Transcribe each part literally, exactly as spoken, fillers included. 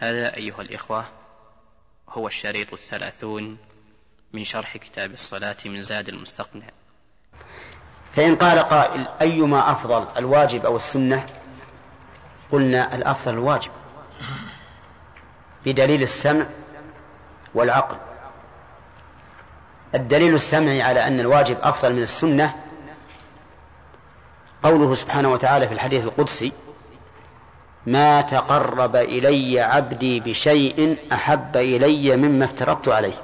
هذا أيها الإخوة هو الشريط الثلاثون من شرح كتاب الصلاة من زاد المستقنع. فإن قال قائل أيما أفضل الواجب أو السنة؟ قلنا الأفضل الواجب بدليل السمع والعقل. الدليل السمعي على أن الواجب أفضل من السنة قوله سبحانه وتعالى في الحديث القدسي: ما تقرب إلي عبدي بشيء أحب إلي مما افترضت عليه.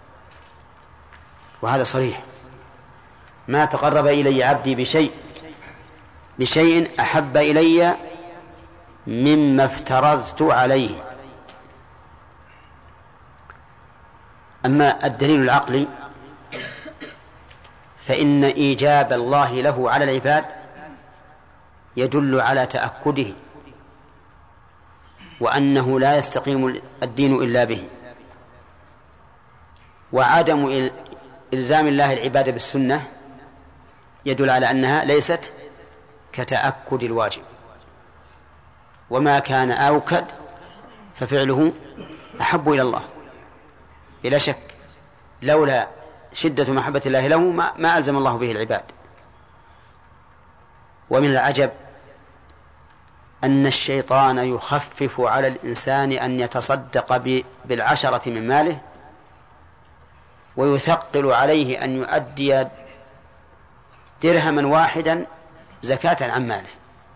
وهذا صريح، ما تقرب إلي عبدي بشيء بشيء أحب إلي مما افترضت عليه. أما الدليل العقلي فإن إيجاب الله له على العباد يدل على تأكده وأنه لا يستقيم الدين إلا به، وعدم إلزام الله العباد بالسنة يدل على أنها ليست كتأكد الواجب، وما كان أوكد ففعله أحب إلى الله بلا شك، لولا شدة محبة الله له ما, ما ألزم الله به العباد. ومن العجب أن الشيطان يخفف على الإنسان أن يتصدق بالعشرة من ماله، ويثقل عليه أن يؤدي درهما واحدا زكاة عن ماله.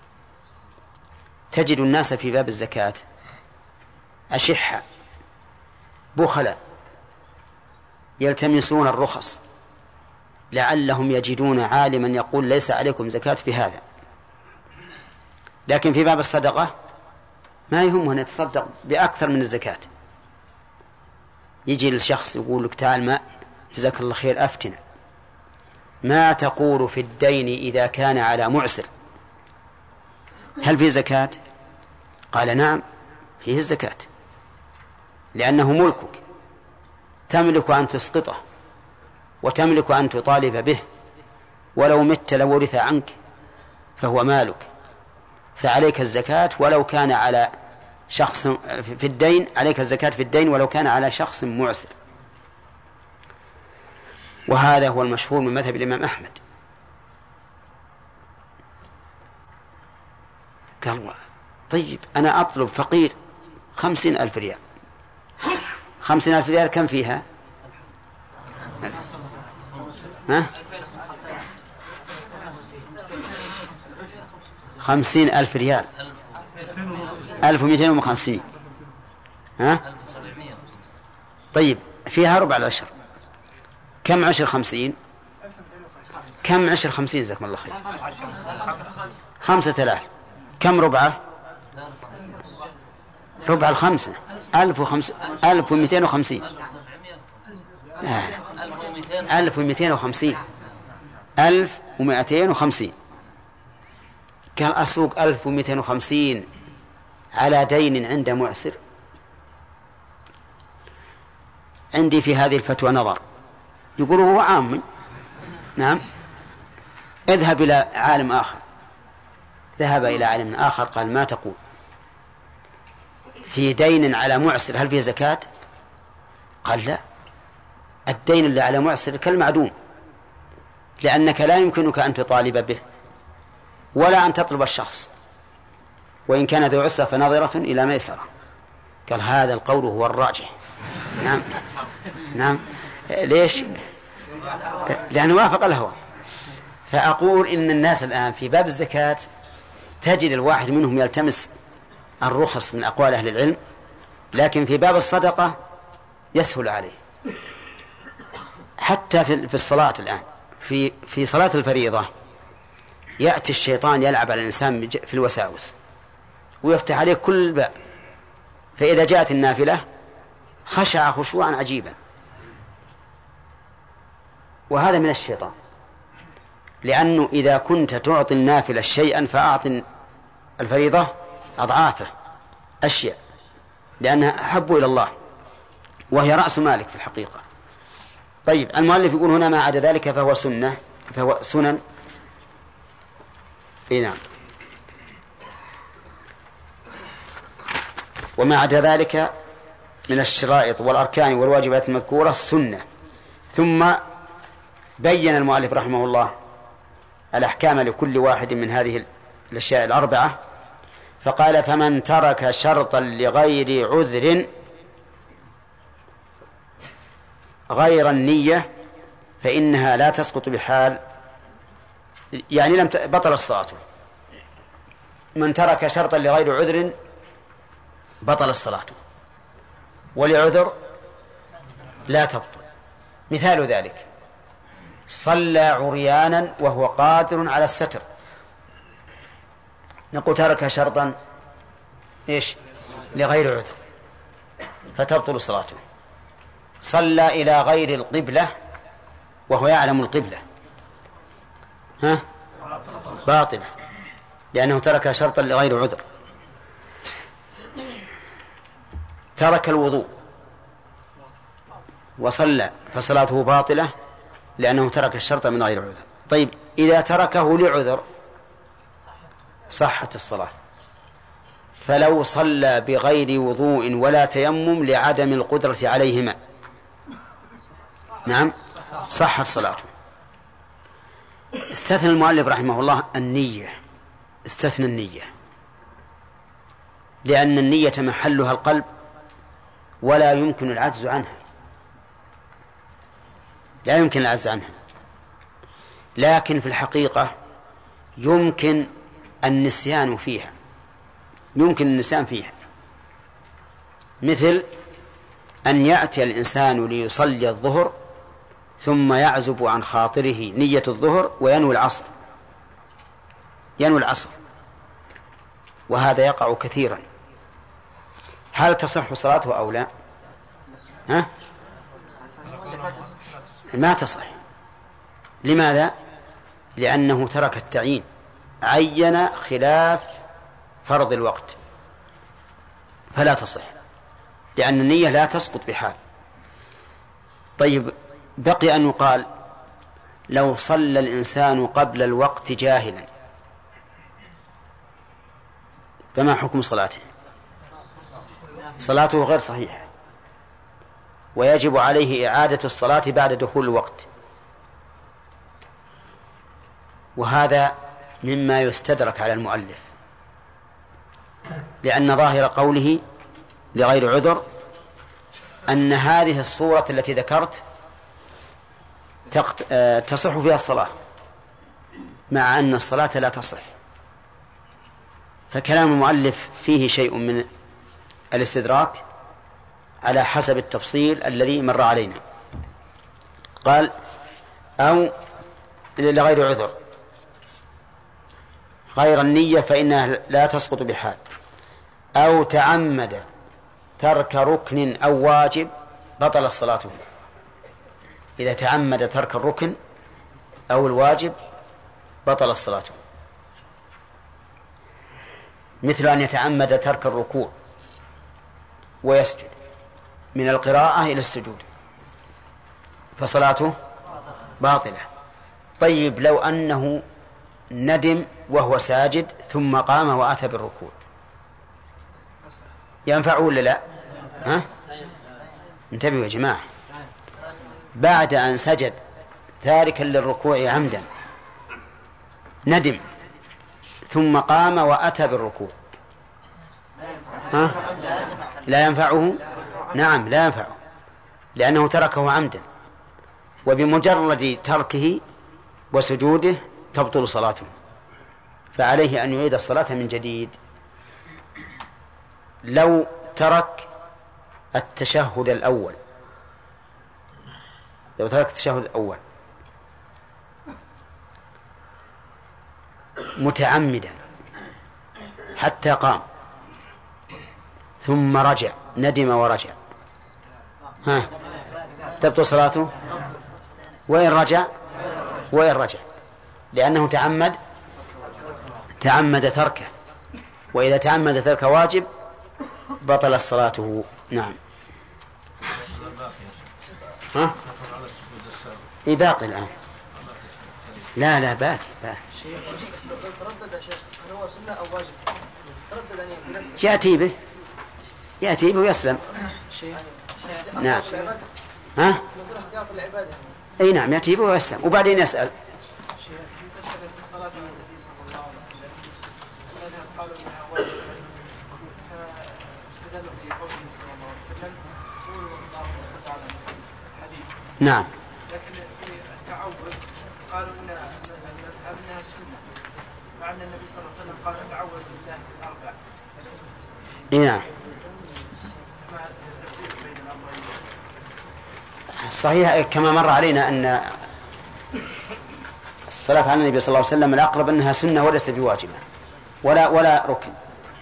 تجد الناس في باب الزكاة أشحة بخلا يلتمسون الرخص لعلهم يجدون عالما يقول ليس عليكم زكاة في هذا، لكن في باب الصدقة ما يهمه أن يتصدق بأكثر من الزكاة. يجي الشخص يقول لك تعال ما جزاك الله خير أفتنا، ما تقول في الدين إذا كان على معسر، هل فيه زكاة؟ قال نعم فيه الزكاة، لأنه ملكك، تملك أن تسقطه وتملك أن تطالب به، ولو مت لورث عنك فهو مالك، فعليك الزكاة ولو كان على شخص في الدين، عليك الزكاة في الدين ولو كان على شخص معسر. وهذا هو المشهور من مذهب الإمام أحمد. قال طيب أنا أطلب فقير خمسين ألف ريال، خمسين ألف ريال كم فيها؟ ها؟ خمسين ألف ريال ألف ومئتين وخمسين. ها؟ طيب فيها ربع العشر، كم عشر خمسين؟ كم عشر خمسين جزاكم الله خير؟ خمسة آلاف. كم ربعه؟ ربع الخمسة ألف وخمس ألف ومئتين وخمسين. ألف ومئتين وخمسين ألف ومئتين وخمسين. كان أسوق ألف ومئتين وخمسين على دين عند معسر؟ عندي في هذه الفتوى نظر. يقول هو عام. نعم. اذهب إلى عالم آخر. ذهب إلى عالم آخر قال ما تقول في دين على معسر هل فيه زكاة؟ قال لا، الدين اللي على معسر كالمعدوم، لأنك لا يمكنك أن تطالب به ولا أن تطلب الشخص، وإن كان ذو عسرة فنظرة إلى ميسرة. قال هذا القول هو الراجح. نعم نعم. ليش؟ لأنه وافق الهوى. فأقول إن الناس الآن في باب الزكاة تجد الواحد منهم يلتمس الرخص من أقوال أهل العلم، لكن في باب الصدقة يسهل عليه. حتى في الصلاة الآن في في صلاة الفريضة يأتي الشيطان يلعب على الإنسان في الوساوس ويفتح عليه كل باب، فإذا جاءت النافلة خشع خشوعا عجيبا، وهذا من الشيطان، لأنه إذا كنت تعطي النافلة شيئا فأعطي الفريضة أضعافه أشياء، لأنها أحب إلى الله وهي رأس مالك في الحقيقة. طيب المؤلف يقول هنا ما عدا ذلك فهو سنة، فهو سنن. إيه نعم. وما عدا ذلك من الشرائط والأركان والواجبات المذكورة السنة. ثم بين المؤلف رحمه الله الأحكام لكل واحد من هذه الأشياء الأربعة، فقال: فمن ترك شرطا لغير عذر غير النية فإنها لا تسقط بحال، يعني لم بطل الصلاة. من ترك شرطا لغير عذر بطل الصلاة، ولعذر لا تبطل. مثال ذلك: صلى عريانا وهو قادر على الستر، نقول ترك شرطا إيش لغير عذر فتبطل صلاته. صلى إلى غير القبلة وهو يعلم القبلة، ها باطلة لأنه ترك شرطا لغير عذر. ترك الوضوء وصلى فصلاته باطلة لأنه ترك الشرط من غير عذر. طيب إذا تركه لعذر صحت الصلاة. فلو صلى بغير وضوء ولا تيمم لعدم القدرة عليهما، نعم صحت صلاته. استثنى المؤلف رحمه الله النية، استثنى النية لأن النية محلها القلب ولا يمكن العجز عنها، لا يمكن العجز عنها. لكن في الحقيقة يمكن النسيان فيها، يمكن النسيان فيها، مثل أن يأتي الإنسان ليصلي الظهر ثم يعزب عن خاطره نية الظهر وينوي العصر، ينوي العصر، وهذا يقع كثيرا. هل تصح صلاته أو لا؟ ها؟ ما تصح. لماذا؟ لأنه ترك التعيين، عين خلاف فرض الوقت، فلا تصح، لأن النية لا تسقط بحال. طيب بقي أن يقال: لو صلى الإنسان قبل الوقت جاهلا فما حكم صلاته؟ صلاته غير صحيحة، ويجب عليه إعادة الصلاة بعد دخول الوقت. وهذا مما يستدرك على المؤلف، لأن ظاهر قوله لغير عذر أن هذه الصورة التي ذكرت تصح فيها الصلاة، مع أن الصلاة لا تصح. فكلام المؤلف فيه شيء من الاستدراك على حسب التفصيل الذي مر علينا. قال: أو لغير عذر غير النية فإنها لا تسقط بحال، أو تعمد ترك ركن أو واجب بطل الصلاة. إذا تعمد ترك الركن أو الواجب بطل الصلاة، مثل أن يتعمد ترك الركوع ويسجد من القراءة إلى السجود فصلاته باطلة. طيب لو أنه ندم وهو ساجد ثم قام وأتى بالركوع ينفعه ولا لا؟ ها؟ انتبهوا يا جماعة، بعد أن سجد تاركا للركوع عمدا ندم ثم قام وأتى بالركوع، ها؟ لا ينفعه؟ نعم لا ينفعه، لأنه تركه عمدا، وبمجرد تركه وسجوده تبطل صلاته، فعليه أن يعيد الصلاة من جديد. لو ترك التشهد الأول لو ترك التشهد الأول متعمدا حتى قام ثم رجع، ندم ورجع، ها تبطل صلاته؟ وإن رجع وإن رجع لأنه تعمد تعمد تركه، وإذا تعمد ترك واجب بطل صلاته. نعم. ها؟ إيه باقي الآن؟ لا لا باقي باقي. يأتي به يأتي به ويسلم. نعم. ها؟ أي نعم يأتي به ويسلم وبعدين يسأل. نعم. لكن في التعود قالوا إن أنها سنة، مع أن النبي صلى الله عليه وسلم قال تعوذ بالله الأربع. نعم. صحيح كما مر علينا أن الصلاة على النبي صلى الله عليه وسلم الأقرب أنها سنة وليس بواجبة ولا ولا ركن.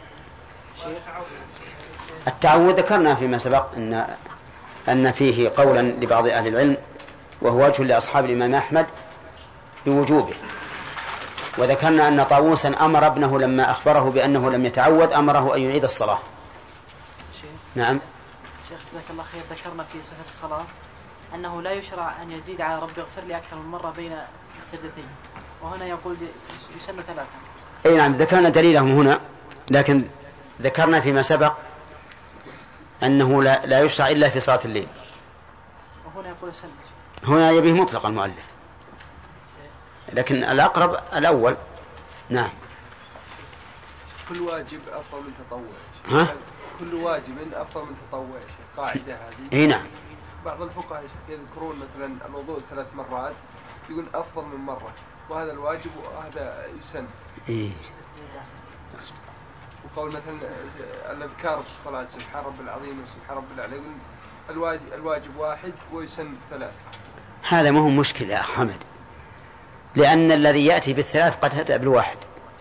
التعوذ ذكرنا فيما سبق أن أن فيه قولا لبعض أهل العلم وهو وجه لأصحاب الإمام أحمد بوجوبه، وذكرنا أن طاووسا أمر ابنه لما أخبره بأنه لم يتعوذ أمره أن يعيد الصلاة. نعم. شيخ جزاك الله خير، ذكرنا في صفة الصلاة أنه لا يشرع أن يزيد على رب اغفر لي أكثر من مرة بين السجدتين، وهنا يقول يسن ثلاثة. أي نعم ذكرنا دليلهم هنا، لكن ذكرنا فيما سبق أنه لا, لا يشرع إلا في صلاة الليل، وهنا يقول يسن. هنا يبيه مطلق المؤلف، لكن الأقرب الأول. نعم. كل واجب أفضل من تطوع. ها؟ كل واجب أفضل من تطوع، قاعدة هذه. إيه نعم. بعض الفقهاء يذكرون مثلا الوضوء ثلاث مرات يقول أفضل من مرة، وهذا الواجب وهذا يسن. إيه. وقول مثلا الأذكار في الصلاة سبحان رب العظيم وسبحان رب الأعلى يقول الواجب, الواجب واحد ويسن ثلاث. هذا ما هو مشكلة يا حمد، لأن الذي يأتي بالثلاث قد أتى بالواحد.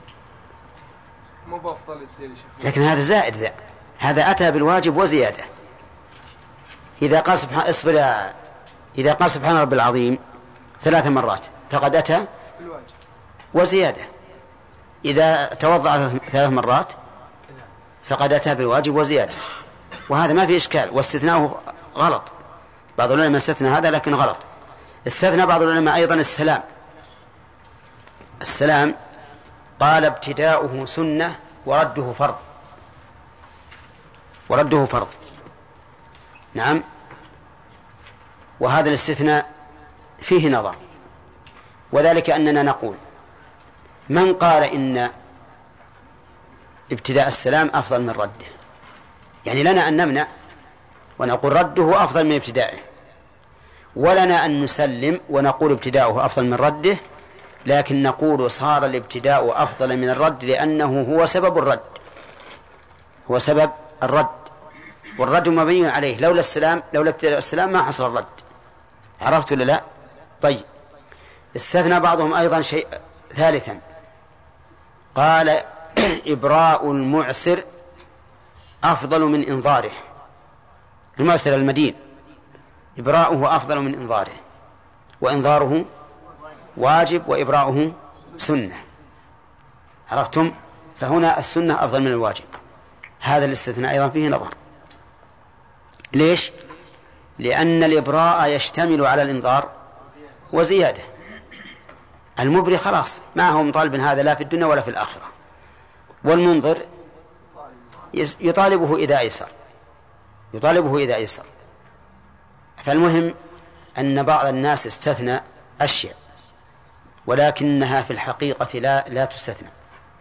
مو بأفضل يصير يا شيخ. لكن هذا زائد، ذا هذا أتى بالواجب وزيادة. إذا قال سبحان اصبر إذا قال سبحان رب العظيم ثلاث مرات فقد أتى بالواجب وزيادة. إذا توضأ ثلاث مرات فقد أتى بالواجب وزيادة، وهذا ما في إشكال، واستثناءه غلط. بعض العلماء استثنى هذا لكن غلط. استثنى بعض العلماء أيضا السلام. السلام قال ابتداؤه سنة ورده فرض، ورده فرض. نعم. وهذا الاستثناء فيه نظر، وذلك أننا نقول من قال إن ابتداء السلام أفضل من رده، يعني لنا أن نمنع ونقول رده أفضل من ابتدائه، ولنا أن نسلم ونقول ابتداؤه أفضل من رده، لكن نقول صار الابتداء أفضل من الرد لأنه هو سبب الرد، هو سبب الرد، والرد مبني عليه. لولا السلام لولا ابتداء السلام ما حصل الرد. عرفت ولا لا؟ طيب. استثنى بعضهم أيضا شيء ثالثا، قال إبراء المعسر أفضل من إنظاره. المعسر المدين إبراؤه أفضل من إنظاره، وإنظاره واجب وإبراؤه سنة. عرفتم؟ فهنا السنة أفضل من الواجب. هذا الاستثناء أيضا فيه نظر. ليش؟ لأن الإبراء يشتمل على الإنظار وزيادة. المبري خلاص ما هو مطالب من هذا لا في الدنيا ولا في الآخرة، والمنظر يطالبه إذا أيسر، يطالبه إذا أيسر. فالمهم أن بعض الناس استثنى أشياء ولكنها في الحقيقة لا لا تستثنى.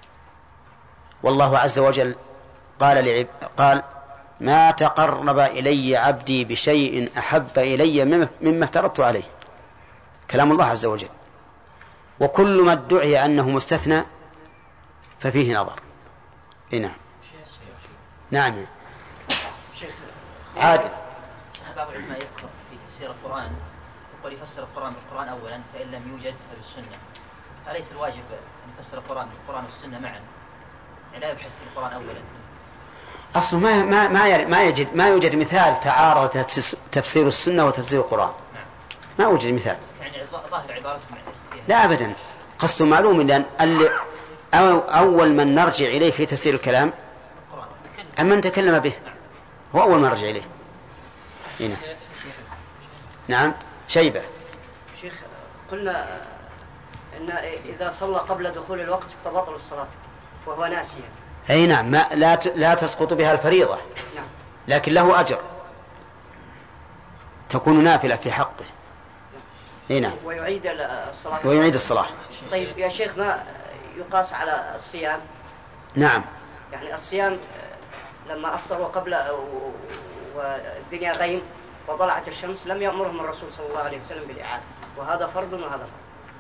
والله عز وجل قال لعب قال ما تقرب إلي عبدي بشيء أحب إلي مما افترضت عليه، كلام الله عز وجل. وكل ما ادعي أنه مستثنى ففيه نظر. نعم. نعم. عادل. بعض العلماء يذكر في تفسير القرآن يقول يفسر القرآن بالقرآن أولا فإن لم يوجد فبالسنة. أليس الواجب أن يفسر القرآن بالقرآن والسنة معا؟ يعني لا يبحث في القرآن أولا. أصله ما ما ما ما يوجد ما يوجد مثال تعارض تفسير السنة وتفسير القرآن. ما يوجد مثال. يعني ظاهر عبارتهم لا أبدا. قصده معلوم لأن أول من نرجع إليه في تفسير الكلام من تكلم به هو أول من نرجع إليه. هنا. نعم. شيبة. شيخ قلنا إن إذا صلى قبل دخول الوقت فبطل الصلاة وهو ناسيا. أي نعم. ما لا لا تسقط بها الفريضة. نعم. لكن له أجر، تكون نافلة في حقه. هنا ويعيد الصلاة ويعيد الصلاة. طيب يا شيخ، ما يقاس على الصيام؟ نعم، يعني الصيام لما أفطر وقبل والدنيا غيم وطلعت الشمس لم يأمرهم الرسول صلى الله عليه وسلم بالإعادة، وهذا فرض وهذا فرض.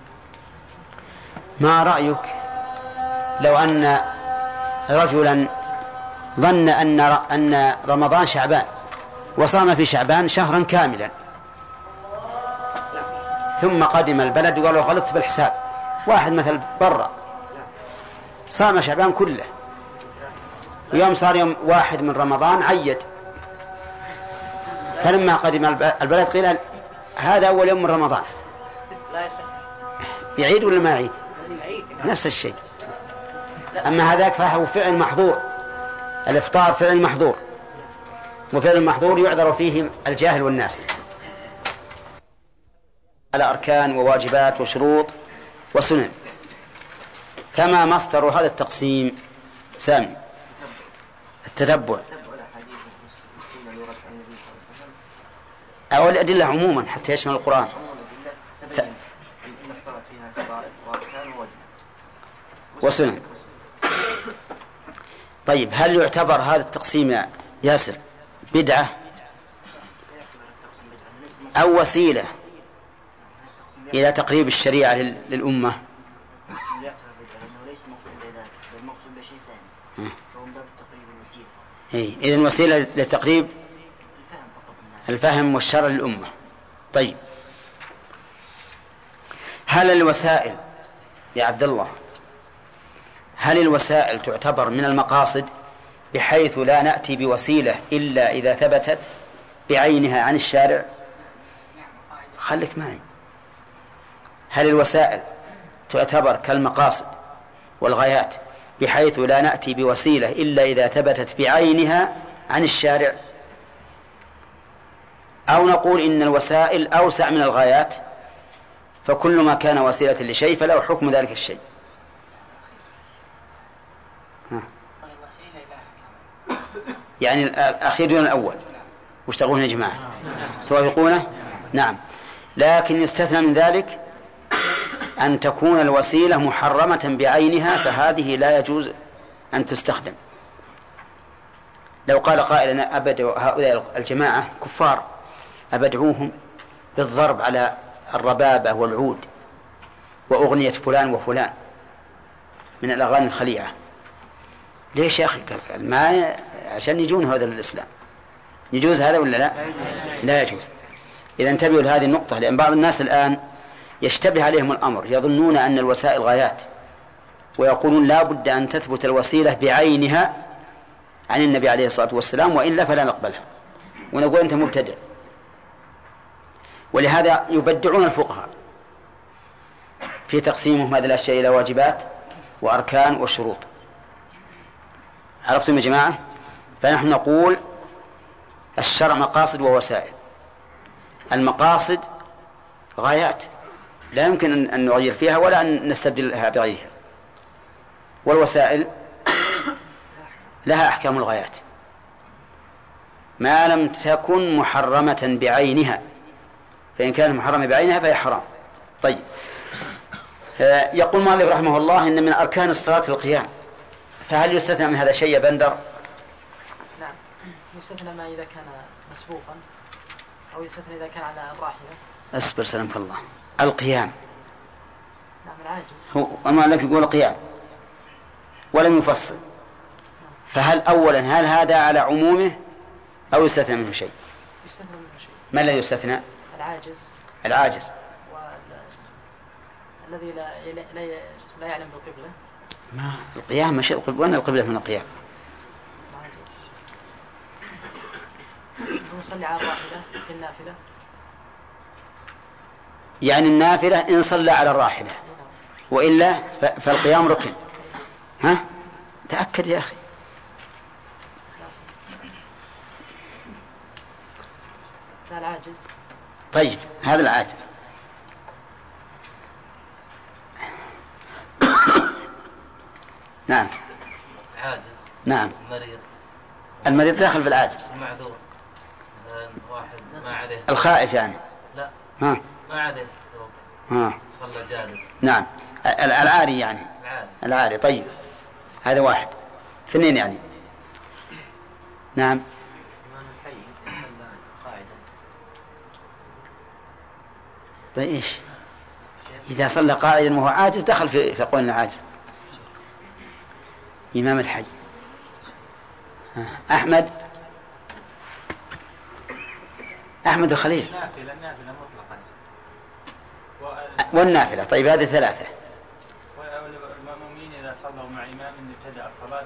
ما رأيك لو أن رجلا ظن أن أن رمضان شعبان وصام في شعبان شهرا كاملا، ثم قدم البلد وقالوا غلطت بالحساب، واحد مثل برا صام شعبان كله، ويوم صار يوم واحد من رمضان عيد، فلما قدم البلد قيل هذا أول يوم من رمضان، يعيد ولا ما يعيد؟ نفس الشيء. أما هذاك فهو فعل محظور، الإفطار فعل محظور، وفعل المحظور يعذر فيه الجاهل والناس. على أركان وواجبات وشروط وسنن، فما مصدر هذا التقسيم؟ سامي، التتبع أو الأدلة عموما حتى يشمل القرآن. ف... وسنن. طيب، هل يعتبر هذا التقسيم يا ياسر بدعة أو وسيلة إلى تقريب الشريعة للأمة؟ إذن وسيلة لتقريب الفهم والشرع للأمة. طيب، هل الوسائل يا عبد الله هل الوسائل تعتبر من المقاصد بحيث لا نأتي بوسيلة إلا إذا ثبتت بعينها عن الشارع؟ خليك معي. هل الوسائل تعتبر كالمقاصد والغايات بحيث لا نأتي بوسيلة إلا إذا ثبتت بعينها عن الشارع، أو نقول إن الوسائل أوسع من الغايات، فكل ما كان وسيلة لشيء فله حكم ذلك الشيء؟ ها. يعني الأخير دون الأول، وش تقولون يا جماعة؟ توافقونه؟ نعم. لكن يستثنى من ذلك أن تكون الوسيلة محرمة بعينها، فهذه لا يجوز أن تستخدم. لو قال قائل أبدعوا هؤلاء الجماعة كفار، أبدعوهم بالضرب على الربابة والعود وأغنية فلان وفلان من الأغاني الخليعة، ليش يا أخي؟ ما عشان يجون هذا الإسلام. يجوز هذا ولا لا؟ لا يجوز. إذا انتبهوا لهذه النقطة، لأن بعض الناس الآن يشتبه عليهم الأمر، يظنون أن الوسائل غايات، ويقولون لا بد أن تثبت الوسيلة بعينها عن النبي عليه الصلاة والسلام، وإلا فلا نقبلها، ونقول أنت مبتدع. ولهذا يبدعون الفقهاء في تقسيمهم هذه الأشياء إلى واجبات وأركان وشروط. عرفتم يا جماعة؟ فنحن نقول الشرع مقاصد ووسائل. المقاصد غايات لا يمكن أن نغير فيها ولا أن نستبدلها بغيرها، والوسائل لها أحكام الغايات ما لم تكن محرمة بعينها، فإن كانت محرمة بعينها فهي حرام. طيب، يقول مالك رحمه الله إن من أركان الصلاة القيام، فهل يستثنى من هذا شيء يا بندر؟ نعم، يستثنى ما إذا كان مسبوقا، أو يستثنى إذا كان على الراحلة. أصبر سلامك الله. القيام نعم العاجز، هو مالك يقول القيام ولم يفصل، فهل أولا هل هذا على عمومه أو يستثنى منه شيء؟ يستثنى منه شيء. ما الذي يستثنى؟ العاجز. العاجز الذي لا لا لا يعلم بالقبلة. ما القيام مش القبلة، وين القبلة من القيام؟ يصلي على الراحلة في النافلة. يعني النافلة إن صلى على الراحلة، وإلا فالقيام ركن. ها؟ تأكد يا أخي. لا العاجز. طيب، هذا العاجز. نعم. عاجز. نعم. مريض. المريض داخل في العاجز. معذور. واحد ما عليه. الخائف يعني. لا. ها. ما عليه. ها. صلى جالس. نعم. العاري يعني. العاري. العاري طيب. هذا واحد. اثنين يعني. نعم. إمام الحي صلى قاعدا. طيب إيش؟ إذا صلى قاعدا وهو عاجز دخل في في قولنا عاجز. إمام الحي. أحمد أحمد الخليل. نافلة نافلة مطلقا. والنافلة طيب هذه ثلاثة. والمأمومين إذا صلوا مع إمام ابتدأ الصلاة.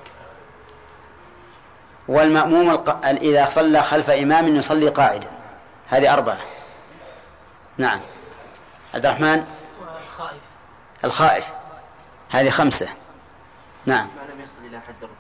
والمأموم الق... إذا صلى خلف إمام يصلي قاعدا. هذه أربعة. نعم. عبد الرحمن. والخائف. الخائف. هذه خمسة. نعم. ما لم يصل إلى حد الركوع.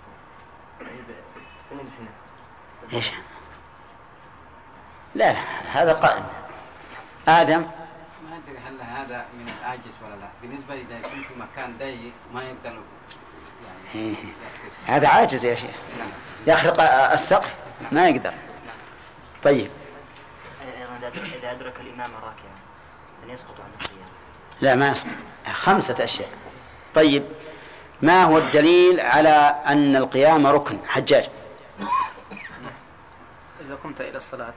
إيش؟ لا لا هذا قائم. آدم. ما أدري هل هذا من العاجز ولا لا. بالنسبة إذا يكون في مكان ضيق ما يقدر يعني. إيه. هذا عاجز يا شيخ. يخرق السقف ما يقدر. طيب. إذا أدرك الإمام راكعا أن يسقط عن القيام. لا ما يسقط. خمسة أشياء. طيب ما هو الدليل على أن القيام ركن؟ حجاج. إذا قمت إلى الصلاة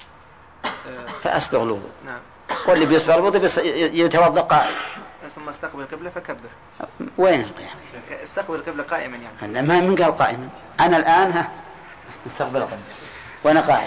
فأسبغ الوضوء. نعم. واللي بيسبغ الوضوء يتوضأ قاعد. ثم استقبل القبلة فكبر. وين القيام؟ استقبل القبلة قائما يعني. لا ما من قال قائما. أنا الآن ها مستقبل القبلة وأنا قاعد.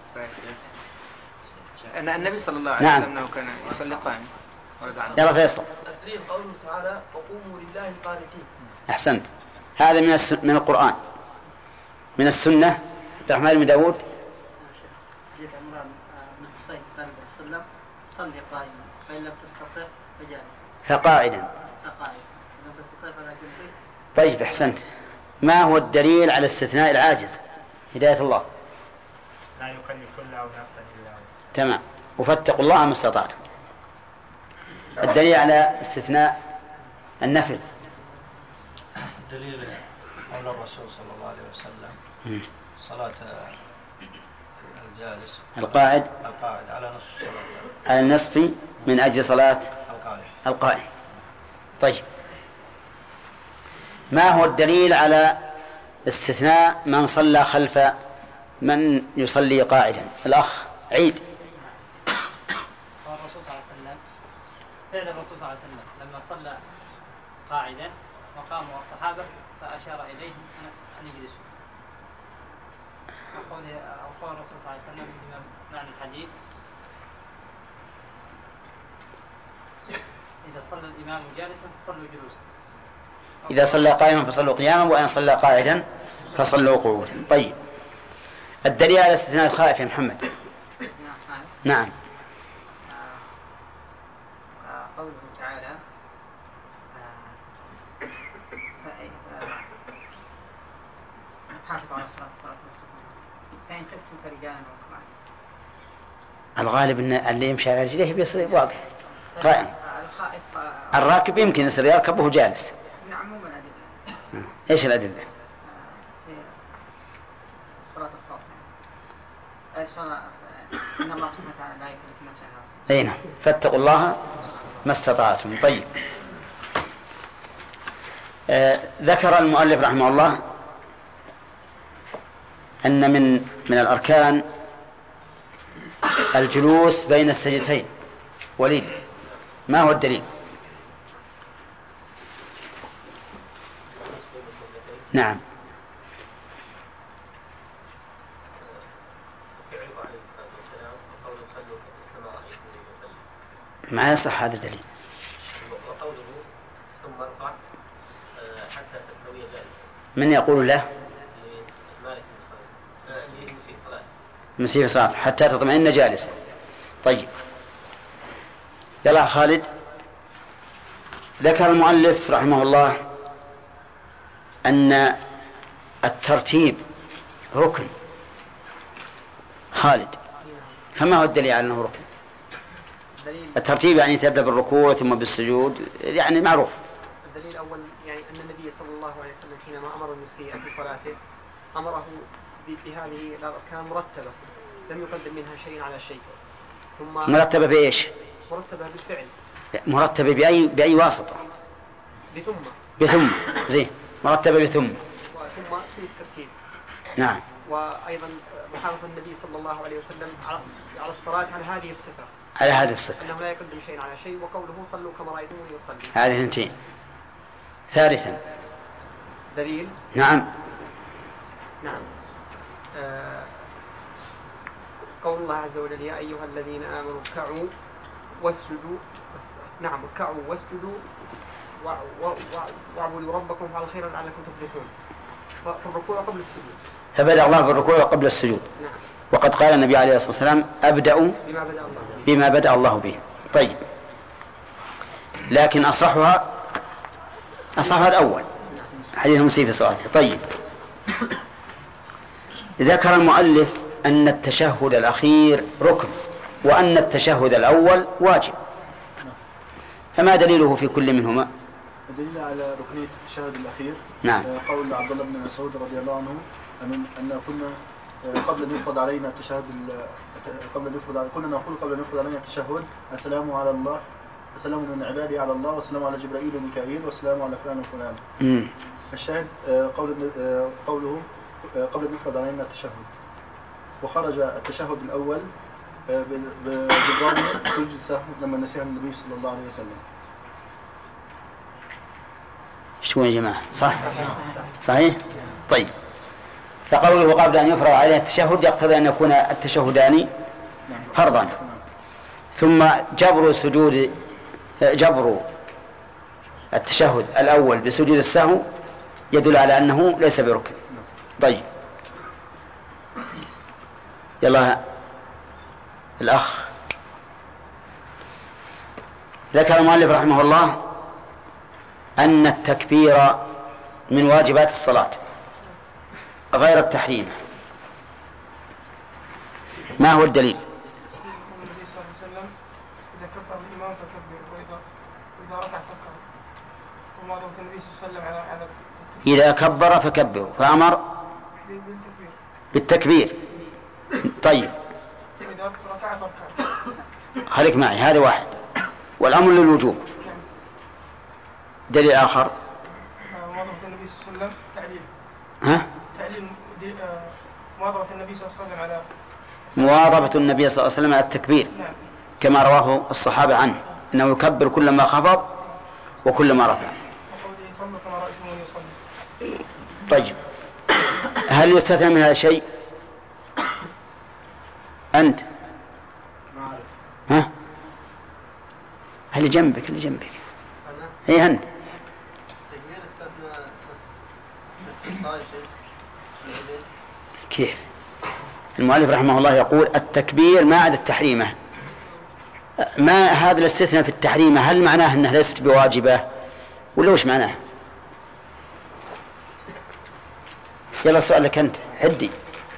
أن النبي صلى الله عليه نعم. وسلم أنه كان يصلي قائما. يلا فيصل. الدليل قوله تعالى وقوموا لله قانتين. أحسنت. هذا من الس... من القرآن. من السنة. عبد الرحمن بن داود. حديث عمران بن حصين قال النبي صلى الله عليه وسلم صلي قائما فإن لم تستطع فجالسا. فقاعدا. فقاعدا إن لم تستطع فلا جنبي. طيب أحسنت. ما هو الدليل على استثناء العاجز؟ هداية الله. لا يكلف الله نفسا إلا وسعها. تمام. وفاتقوا الله ما استطعتم. الدليل على استثناء النفل. دليل قول الرسول صلى الله عليه وسلم صلاة الجالس القاعد القاعد على نصف صلاة على النصف من أجل صلاة القائم. القائم. طيب ما هو الدليل على استثناء من صلى خلف من يصلي قاعدا؟ الأخ عيد. الرسول صلى الله عليه وسلم فعل الرسول صلى الله عليه وسلم لما صلى قاعدا وقاموا الصحابة فأشار إليهم أن يجلسوا. وقال الرسول صلى الله عليه وسلم معنى الحديث إذا صلى الإمام جالسا فصلوا جلوسا. إذا صلى قائما فصلوا قياما وإن صلى قاعدا فصلوا قعودا. طيب الدليل على استثناء الخائف يا محمد. نعم. قوله تعالى حافظوا على الصلاة والصلاة والسلام فإن خفتم فرجالا وركبانا. الغالب أن اللي يمشي على رجليه بيصير واقف قائم. الخائف الراكب يمكن يصير يركب وهو جالس. نعم. مو من الأدلة. إيش الأدلة؟ صلاة الخوف. الصلاة إن الله سبحانه وتعالى لا يكلف نفسا إلا وسعها. أي نعم. فاتقوا الله ما استطعتم. طيب آه ذكر المؤلف رحمه الله أن من من الأركان الجلوس بين السجدتين. وليد ما هو الدليل؟ نعم. ما يصح هذا الدليل. وقوله ثم ارفع حتى تستوي جالسا. من يقول له؟ مالك بن صلاة. مسيح صلاة حتى تطمئن جالسا. طيب يلا خالد. ذكر المؤلف رحمه الله أن الترتيب ركن. خالد فما هو الدليل على أنه ركن؟ الترتيب يعني تبدأ بالركوع ثم بالسجود يعني معروف. الدليل الأول يعني أن النبي صلى الله عليه وسلم حينما أمر المسيء في صلاته أمره بهذه الأركان مرتبة لم يقدم منها شيء على شيء، ثم مرتبة بإيش؟ مرتبة بالفعل. مرتبة بأي بأي واسطة؟ بثم. بثم زين، مرتبة بثم. وثم في الترتيب. نعم. وأيضا محافظة النبي صلى الله عليه وسلم على الصلاة على هذه الصفة. على هذه الصفة. أنه لا يقدم شيء على شيء، وقوله صلوا كما رأيتموني يصلي. هذه اثنتين. ثالثا. دليل. نعم. نعم. آه قول الله عز وجل يا أيها الذين آمنوا اركعوا واسجدوا. نعم اركعوا واسجدوا واعبدوا ربكم وافعلوا الخير لعلكم تفلحون. فالركوع قبل السجود. فبدأ الله بالركوع قبل السجود. نعم. وقد قال النبي عليه الصلاة والسلام أبدأ بما بدأ الله بما بدأ الله به. طيب، لكن أصحها أصحها الأول حديث المسيء في صلاته. طيب، ذكر المؤلف أن التشهد الأخير ركن وأن التشهد الأول واجب، فما دليله في كل منهما؟ الدليل على ركنية التشهد الأخير نعم. قول عبد الله بن مسعود رضي الله عنه أن أن كنا قبل أن يفرض علينا التشهد قبل أن يفرض علينا كنا نقول قبل أن يفرض علينا التشهد السلام على الله، السلام من عبادي على الله، والسلام على جبرائيل وميكائيل، والسلام على فلان وفلان. مم. الشاهد قول قوله قبل أن يفرض علينا التشهد، وخرج التشهد الأول بالرغم من سجود السهو لما نسيه النبي صلى الله عليه وسلم. شو يا جماعة؟ صح؟ صحيح؟ طيب، فقوله قبل أن يفرض عليه التشهد يقتضي أن يكون التشهدان فرضا، ثم جبر سجود جبر التشهد الأول بسجود السهو يدل على أنه ليس بركن. طيب، يلا الأخ. ذكر المؤلف رحمه الله أن التكبير من واجبات الصلاة غير التحريم. ما هو الدليل؟ النبي صلى الله عليه وسلم إذا كبر الإمام فكبر، وإذا وإذا ركع فكبر. وما دام النبي صلى الله عليه وسلم على على إذا كبر فكبر، فأمر بالتكبير. بالتكبير. طيب، وإذا ركع فكبر. خليك معي، هذا واحد، والأمر للوجوب. دليل آخر. مواظبة النبي صلى الله عليه وسلم تعليل. ها؟ تعليل مواظبة النبي صلى الله عليه وسلم على مواظبة النبي صلى الله عليه وسلم على التكبير. نعم. كما رواه الصحابة عنه أنه يكبر كلما خفض وكلما رفع. وقوله صلوا كما رأيتموني يصلي. طيب، هل يستثنى من هذا الشيء؟ أنت ها؟ اللي جنبك اللي جنبك هي هن تكبير استثنى استثناء شيء. كيف؟ المؤلف رحمه الله يقول التكبير ما عدا التحريمة. ما هذا الاستثناء في التحريمة هل معناه أنها ليست بواجبة ولا وش معناه؟ يلا سؤال لك أنت حدي.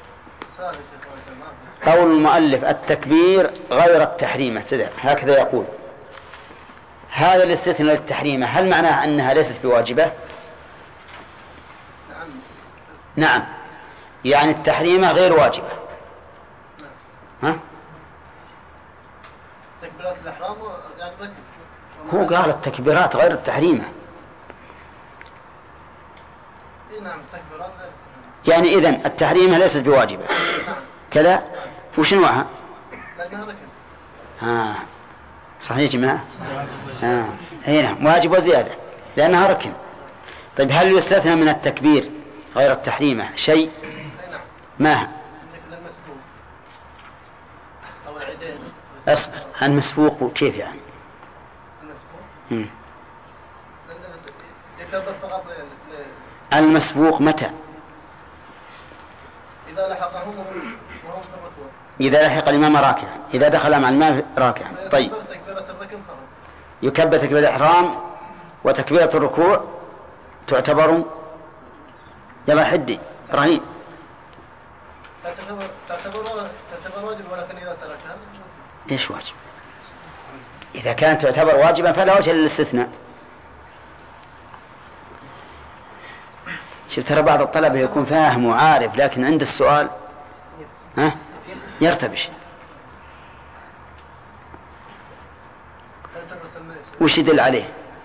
قول المؤلف التكبير غير التحريمة هكذا يقول، هذا الاستثناء للتحريمة هل معناه أنها ليست بواجبة؟ نعم، يعني التحريمة غير واجبة. ها؟ تكبيرات الإحرام يعني ركب. هو قال التكبيرات غير التحريمة. إيه نعم، تكبيرات غير. يعني إذن التحريمة ليست بواجبة. نعم. كذا وش نوعها؟ لأنها ركب. ها صحيح يا جماعة؟ ها أي نعم، واجب وزيادة لأنها ركن. طيب، هل يستثنى من التكبير غير التحريمة شيء؟ ما أصبر، المسبوق وكيف يعني؟ المسبوق المسبوق متى؟ إذا لحقهم وهم في الركوع، إذا لحق الإمام راكعا، إذا دخل مع الإمام راكعا. طيب، يكبر تكبيرة الإحرام وتكبيرة الركوع تعتبر. يلا حدي رهين. تعتبر تعتبر واجب، ولكن إذا تركها إيش واجب؟ إذا كانت تعتبر واجبا فلا وجه للاستثناء. شوف ترى بعض الطلبة يكون فاهم وعارف لكن عند السؤال ها يرتبش. وش يدل عليه؟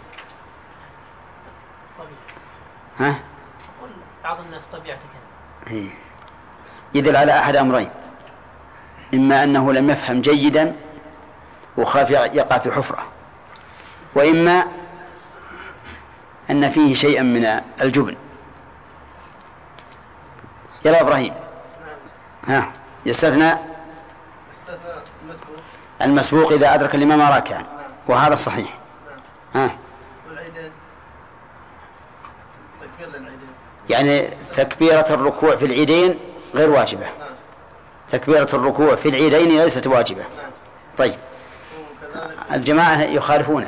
ها؟ بعض الناس طبيعته كذا. يدل على أحد أمرين: إما أنه لم يفهم جيدا وخاف يقع في حفرة، وإما أن فيه شيئا من الجبن. يلا إبراهيم. ها يستثنى المسبوق إذا أدرك الإمام راكعا، وهذا صحيح. ها يعني تكبيرة الركوع في العيدين غير واجبة. تكبيرة الركوع في العيدين ليست واجبة. طيب الجماعة يخالفونك.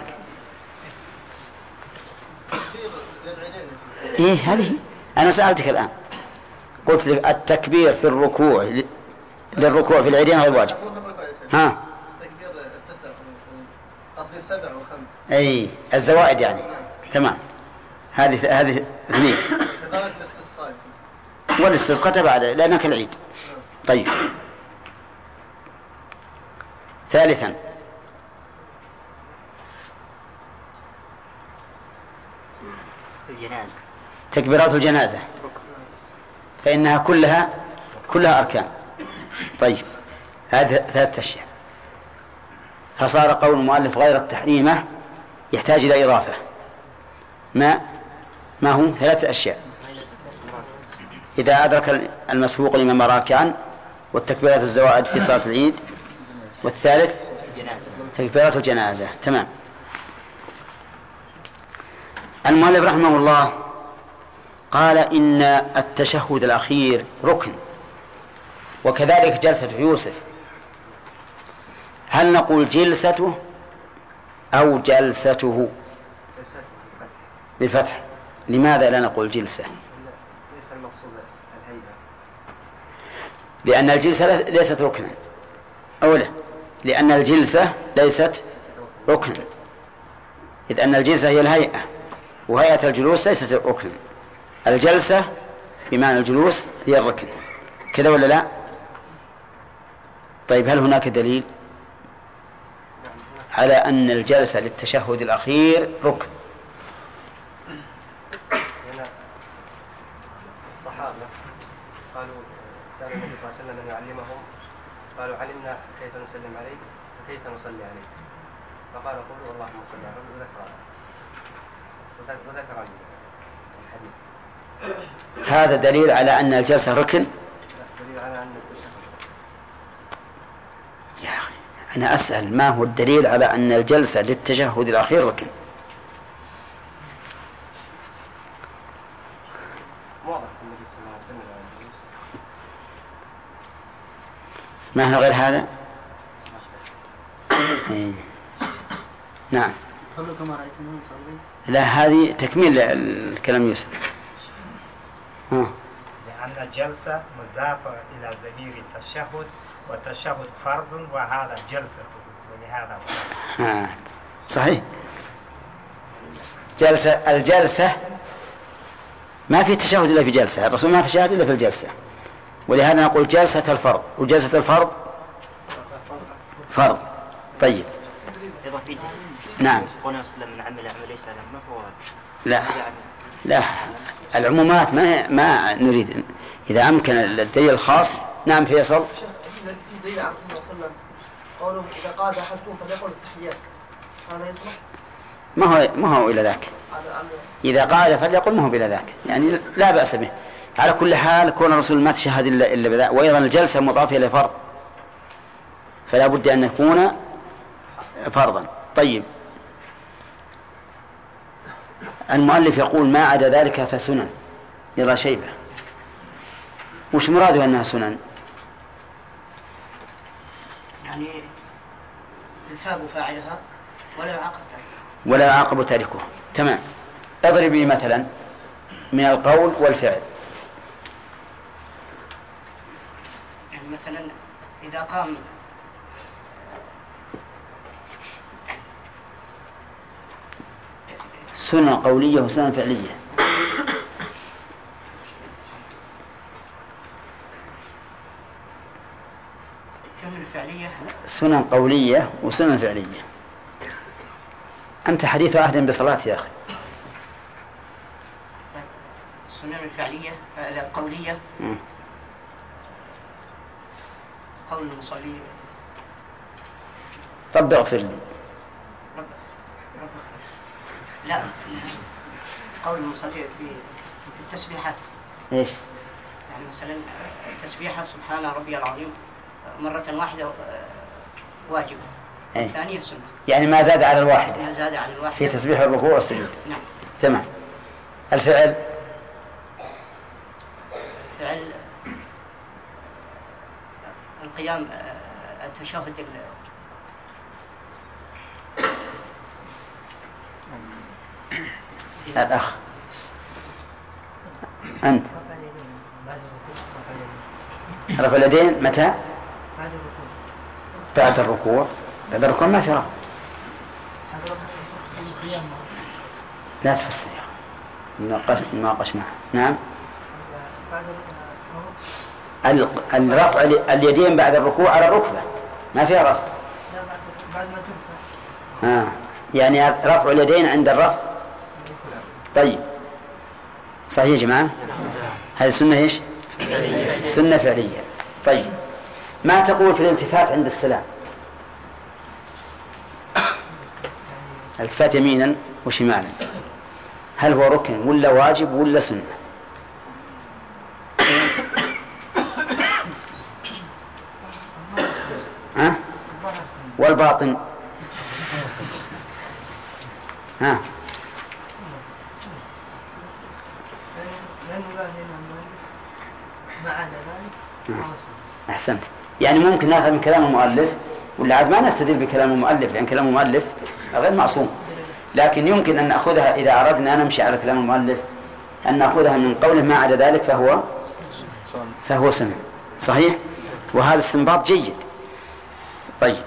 إيه هذه أنا سألتك الآن قلت لك التكبير في الركوع للركوع في العيدين غير واجب. ها تكبير التسع قصدي سبع وخمس. أي الزوائد يعني. تمام. هذه هذه اثنين. كذلك الاستسقاء. والاستسقاء تبع لأنك العيد. طيب ثالثا الجنازة، تكبيرات الجنازة فإنها كلها كلها أركان. طيب هذه ثلاثة أشياء، فصار قول المؤلف غير التحريمة يحتاج إلى إضافة. ما ما هو ثلاثة أشياء: إذا أدرك المسبوق الإمام راكعا، والتكبيرات الزوائد في صلاة العيد، والثالث تكبيرات الجنازة. تمام. المؤلف رحمه الله قال إن التشهد الأخير ركن، وكذلك جلسة يوسف. هل نقول جلسته أو جلسته بالفتح؟ لماذا لا نقول جلسة؟ لأن الجلسة ليست ركنا. أولا لأن الجلسة ليست ركنا، إذ أن الجلسة هي الهيئة، وهيئة الجلوس ليست ركنا. الجلسة بمعنى الجلوس هي الركن، كذا ولا لا؟ طيب هل هناك دليل على أن الجلسة للتشهد الأخير ركن؟ الصحابة قالوا سأل النبي صلى الله عليه وسلم أن يعلمهم، قالوا علمنا كيف نسلم عليك وكيف نصلي عليك، فقال قولوا اللهم صل على محمد، وذكر وذكر الحديث. هذا دليل على أن الجلسة ركن؟ دليل على أن يا أخي أنا أسأل ما هو الدليل على أن الجلسة للتشهد الأخير ركن؟ ما هو غير هذا؟ إيه. نعم. صلوا كما رأيتموني صلي. لا هذه تكميل الكلام يوسف. ها. لأن الجلسة مضافة إلى ضمير التشهد، والتشهد فرض وهذا جلسة، ولهذا ها. صحيح. جلسة الجلسة ما في تشهد إلا في جلسة، الرسول ما تشهد إلا في الجلسة، ولهذا نقول جلسة الفرض، وجلسة الفرض فرض. طيب نعم. قلنا وسلم من عمل عمل ليس ما هو لا لا العمومات ما ما نريد. إذا أمكن الدليل الخاص. نعم فيصل. في دليل على الرسول صلى الله عليه وسلم قوله إذا قعد أحدكم فليقل التحيات، هذا يصلح؟ ما هو ما هو إلى ذاك. إذا قعد فليقل ما هو إلى ذاك، يعني لا بأس به. على كل حال كون الرسول ما تشهد إلا إلا بذا، وأيضا الجلسة مضافة إلى فرض، فلا بد أن يكون فرضا. طيب المؤلف يقول ما عدا ذلك فسنن. يرى شيبة وش مراده أنها سنن؟ يعني يثاب فاعلها ولا يعاقب تاركه. ولا يعاقب تاركه. تمام. اضرب لي مثلا من القول والفعل. يعني مثلا إذا قام سنة قولية وسنة فعلية. سنن فعلية سنن قولية وسنن فعلية. أنت حديث عهد بصلاة يا أخي. السنن الفعلية القولية قول المصلي رب اغفر لي. رب رب لا قول المصلي في التسبيحات. ايش؟ يعني مثلا التسبيحة سبحان ربي العظيم مرة واحدة واجبة، الثانية سنة. يعني ما زاد على الواحدة. ما زاد على الواحدة في تسبيح الركوع والسجود. نعم. تمام. الفعل الفعل القيام التشهد الأخ أنت رفع اليدين متى؟ بعد الركوع. بعد الركوع ما في رفع. لا تفصل نناقش معه. نعم. الرفع اليدين بعد الركوع على الركبة ما فيها رفع. بعد ما ترفع. آه. يعني رفع اليدين عند الرفع. طيب صحيح يا جماعة؟ هذه سنة ايش؟ سنة فعلية. طيب ما تقول في الالتفات عند السلام؟ الالتفات يمينا وشمالا هل هو ركن ولا واجب ولا سنة؟ ها؟ والباطن ها؟ أحسنت. يعني ممكن نأخذ من كلام المؤلف ولا عاد ما نستدل بكلام المؤلف، لأن كلام المؤلف غير معصوم، لكن يمكن أن نأخذها إذا أردنا أن نمشي على كلام المؤلف أن نأخذها من قوله ما عدا ذلك فهو فهو سنة. صحيح؟ وهذا استنباط جيد. طيب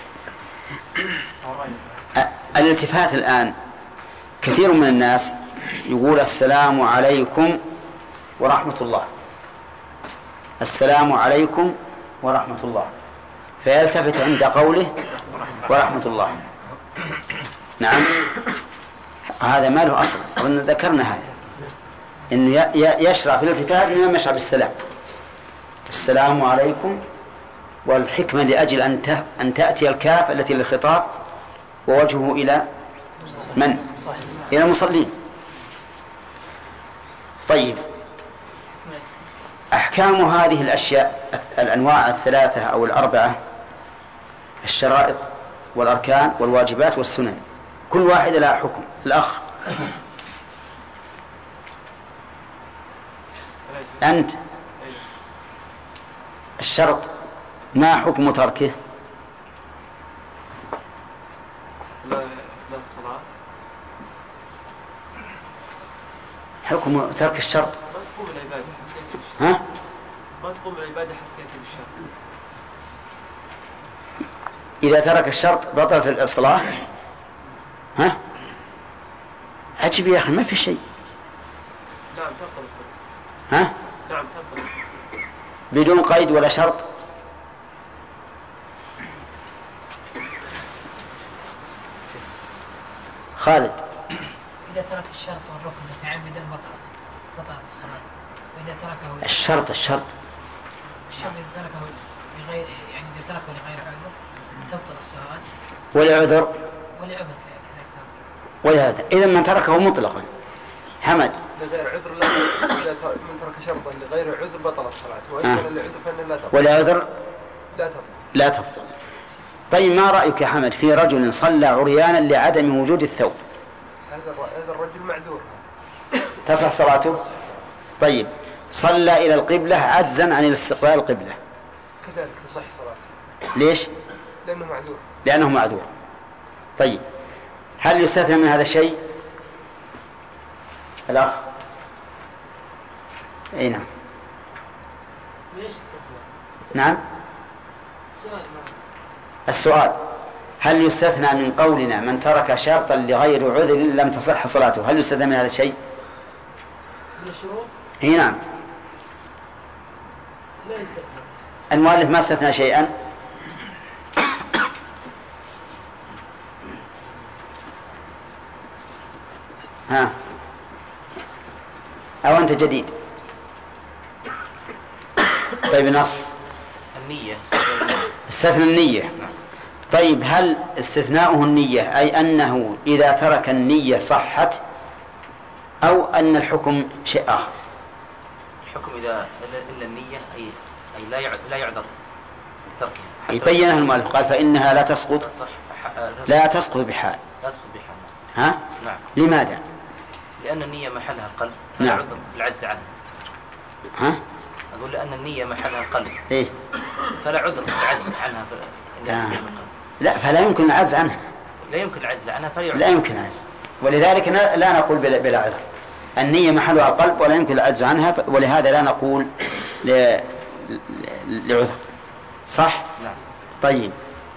الالتفات الآن كثير من الناس يقول السلام عليكم ورحمة الله، السلام عليكم ورحمة الله، فيلتفت عند قوله ورحمة الله. نعم هذا ما له أصل، أظن ذكرنا هذا إنه يشرع في الالتفات لما يشرع بالسلام، السلام عليكم، والحكمة لأجل أن تأتي الكاف التي للخطاب ووجهه إلى من؟ إلى المصلين. طيب أحكام هذه الأشياء الأنواع الثلاثة أو الأربعة، الشرائط والأركان والواجبات والسنن، كل واحدة لها حكم. الأخ أنت الشرط ما حكم تركه؟ لا لا الصلاة. حكم ترك الشرط ما تقوم العبادة حتى يأتي بالشرط. ها؟ ما تقوم العبادة حتى يأتي بالشرط. إذا ترك الشرط بطلت الصلاة. ها؟ عجب يا أخي ما في شيء. نعم تبطل الصلاة. ها؟ نعم تبطل الصلاة. بدون قيد ولا شرط. خالد إذا ترك الشرط والركن متعمدا بطلت بطلت الصلاة. وإذا تركه الشرط الشرط الشرط إذا تركه لغير يعني إذا تركه لغير عذر تبطل الصلاة. ولا عذر ولا عذر ولا عذر. إذا من تركه مطلقا. حمد لغير عذر لا. إذا من ترك شرطا لغير عذر بطلت الصلاة، وإن كان لعذر فإن لا تبطل. ولا عذر لا تبطل. لا تبطل. طيب ما رأيك يا حمد في رجل صلى عريانا لعدم وجود الثوب؟ هذا الرجل معذور. تصح صلاته؟ طيب صلى إلى القبلة عجزا عن الاستقبال القبلة كذلك تصح صلاته. ليش؟ لأنه معذور. لأنه معذور. طيب هل يستثنى من هذا الشيء؟ الأخ أي نعم. ليش استثنى؟ نعم السؤال السؤال هل يستثنى من قولنا من ترك شرطا لغير عذر لم تصح صلاته، هل يستثنى من هذا الشيء؟ من الشروط؟ اي نعم. لا يستثنى. المؤلف ما استثنى شيئا ها أو أنت جديد؟ طيب نص النية استثنى النية. طيب هل استثناؤه النية أي أنه إذا ترك النية صحت أو أن الحكم شيء آخر؟ الحكم إذا إلا النية أي أي لا يعذر لا يعذر تركها. يبينها المؤلف قال فإنها لا تسقط لا تسقط بحال. لا تسقط بحال. ها؟ نعم. لماذا؟ لأن النية محلها القلب. نعم. عذر العجز عنها. ها؟ أقول لأن النية محلها القلب. إيه؟ فلا عذر العجز عنها. آه. لا فلا يمكن العجز عنها. لا يمكن العجز عنها فلا لا يمكن العجز، ولذلك لا نقول بلا عذر. النية محلها القلب ولا يمكن العجز عنها، ولهذا لا نقول ل... لعذر. صح؟ نعم. طيب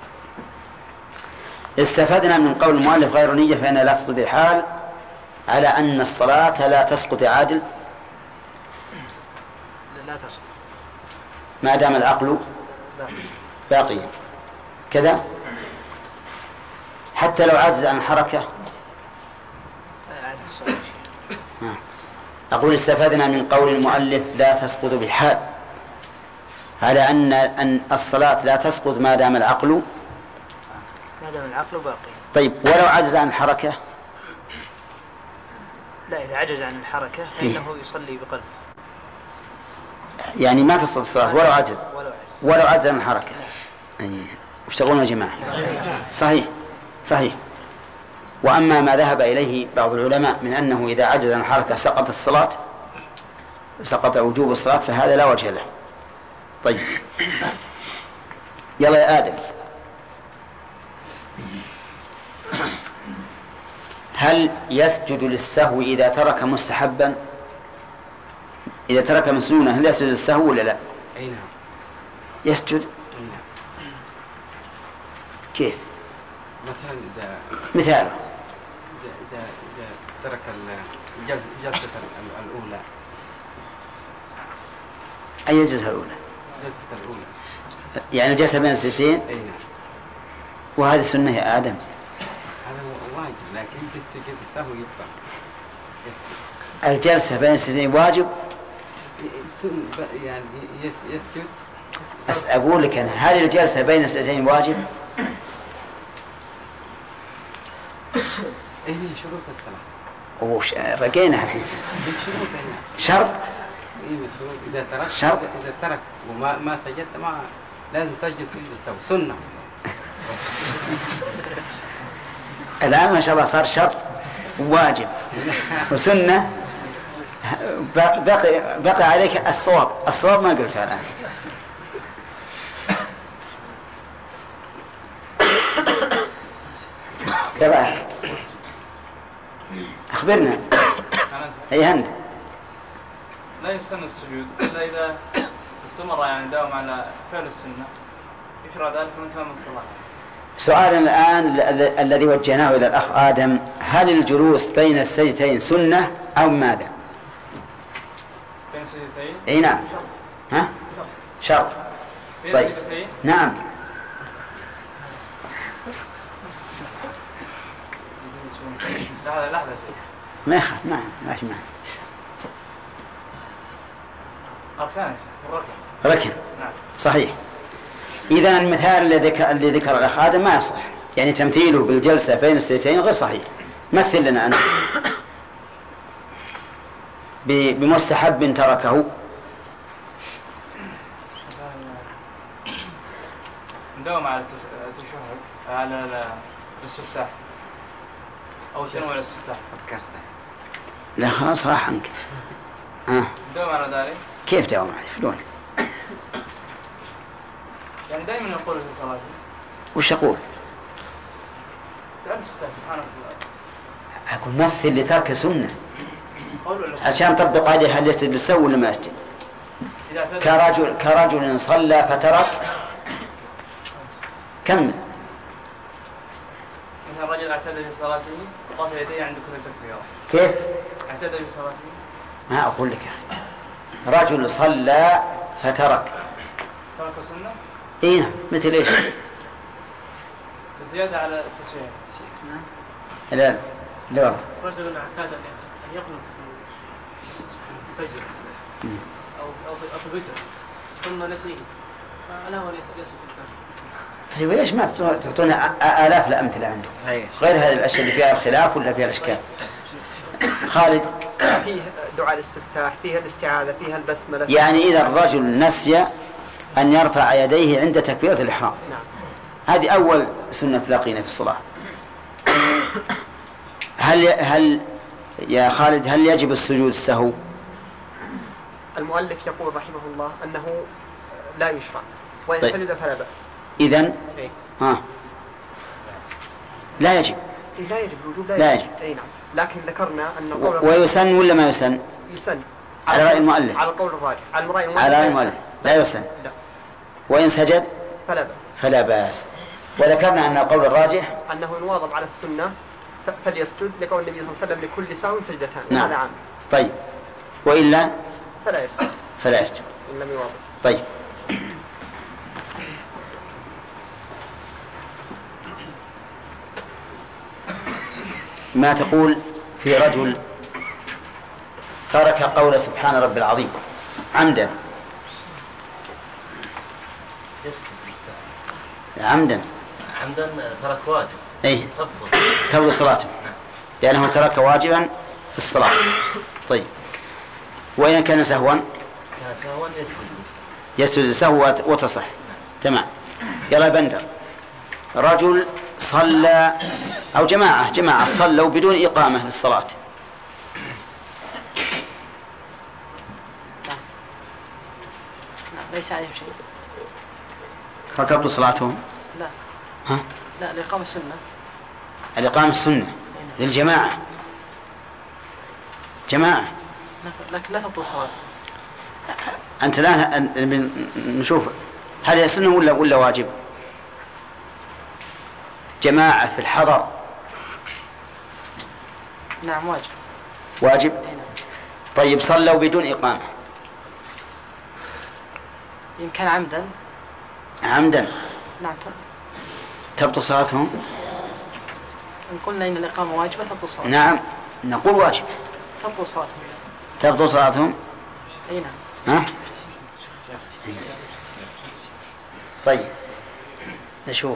استفدنا من قول المؤلف غير نية فإنها لا تسقط بحال على أن الصلاة لا تسقط عادل لا تسقط ما دام العقل باقيا كذا، حتى لو عجز عن الحركة. أقول استفدنا من قول المؤلف لا تسقط بحال على أن أن الصلاة لا تسقط ما دام العقل ما دام العقل باقي. طيب ولو عجز عن الحركة؟ لا إذا عجز عن الحركة فإنه يصلي بقلب. يعني ما تسقط الصلاة ولو عجز ولو عجز عن الحركة. أي وش تقولون يا جماعة؟ صحيح صحيح. وأما ما ذهب إليه بعض العلماء من أنه إذا عجز عن الحركة سقطت الصلاة سقط وجوب الصلاة فهذا لا وجه له. طيب يلا يا آدم، هل يسجد للسهو إذا ترك مستحبا؟ إذا ترك مسنونا هل يسجد للسهو ولا لا؟ أي نعم يسجد. كيف؟ مثلا إذا مثاله إذا إذا, إذا ترك الجلسة الأولى. أي الجلسة الأولى؟ الجلسة الأولى يعني الجلسة بين السجدتين. أي نعم. وهذه سنة يا آدم. هذا واجب لكن في السجود السهو يبقى يسجد. الجلسة بين السجدتين واجب يعني يسجد. أقول لك أنا هذه الجلسة بين السجدتين واجب. إيه شروط الصلاة. وش رقينا الحين. شرط. إيه شروط إذا ترك شرط. إذا ترك وما ما سجدت ما لازم تجلس سجود السهو سنة. الآن ما شاء الله صار شرط واجب وسنة. بقي بقي عليك الصواب. الصواب ما قلتها الآن. كيف أخبرنا. أي هند. لا يسن السجود إلا إذا استمر يعني داوم على فعل السنة يشرع ذلك من تمام الصلاة. سؤال الآن الذي وجهناه إلى الأخ آدم، هل الجلوس بين السجدتين سنة أو ماذا؟ بين السجدتين؟ أي نعم. ها؟ شرط. بين طيب. السجدتين؟ نعم. لحظة لحظة. ما يخاف ما ما في معنى. أركان الركن. ركن. نعم. صحيح. إذا المثال الذي ذكر اللي ذكر الأخ آدم ما يصح، يعني تمثيله بالجلسة بين السجدتين غير صحيح. مثل لنا أنا بمستحب تركه. نداوم على التشهد على الاستفتاح أو تنوع الاستفتاح. فكرت. لا خلاص راح عنك. آه. نداوم على ذلك. كيف داوم عليه؟ شلون؟ يعني دائما نقول في صلاته. وش أقول؟ أقول مثل لترك سنة عشان طبق عليه هل يسجد للسهو ولا ما يسجد. كرجل كرجل صلى فترك. كمل. مثلا رجل اعتدى في صلاته وقف يديه عند كل تكبيرة. كيف؟ اعتدى في صلاته. ما أقول لك يا أخي. رجل صلى فترك. ترك سنة؟ إيه مثل إيش؟ زيادة على التسوية. لا لا. رجل اعتاد أن يقنط في الفجر أو أو في الوتر ثم نسيه فلا هو ليس ليس طيب ليش ما تعطونا آلاف الأمثلة عندكم غير هذه الأشياء اللي فيها الخلاف ولا فيها الإشكال؟ خالد. فيه دعاء الاستفتاح، فيها الاستعاذة، فيها البسملة. يعني إذا الرجل نسي أن يرفع يديه عند تكبيرة الإحرام. نعم. هذه أول سنة تلاقينا في الصلاة. هل هل يا خالد هل يجب السجود السهو؟ المؤلف يقول رحمه الله أنه لا يشرع وإن طيب. سجد فلا بأس. إذن إيه؟ ها لا يجب. إيه لا يجب الوجوب لا, لا يجب. يجب. أي نعم. لكن ذكرنا أن قول ويسن ولا ما يسن؟ يسن. على رأي المؤلف. على القول الراجح. على رأي المؤلف. على رأي المؤلف لا يسن. لا. وإن سجد فلا بأس. فلا بأس. وذكرنا أن القول الراجح أنه إن واظب على السنة فليسجد لقول النبي صلى الله عليه وسلم لكل ساو سجدتان. نعم. هذا عام. طيب وإلا فلا يسجد. فلا يسجد. إن لم يواظب. طيب ما تقول في رجل ترك قول سبحان رب العظيم عمدا عمدا عمدا ترك واجب اي تبطل صلاته لأنه ترك واجبا في الصلاة. طيب وإن كان سهوا كان سهوا يسجد يسجد سهوا وتصح. تمام. يلا بندر رجل صلى أو جماعة جماعة صلوا بدون إقامة للصلاة ليس عليهم شيء. هل تبطل صلاتهم؟ لا. ها؟ لا الإقامة السنة. الإقامة السنة للجماعة جماعة لكن لا تبطل صلاتهم. أنت الآن نشوف هل هي سنة ولا ولا واجب؟ جماعة في الحضر. نعم واجب. واجب. طيب صلوا بدون إقامة إن كان عمدا. عمدا. نعم تبطل صلاتهم. إن قلنا إن الإقامة واجبة تبطل صلاتهم. نعم نقول واجب. تبطل صلاتهم. تبطل صلاتهم. أي نعم. ها؟ طيب نشوف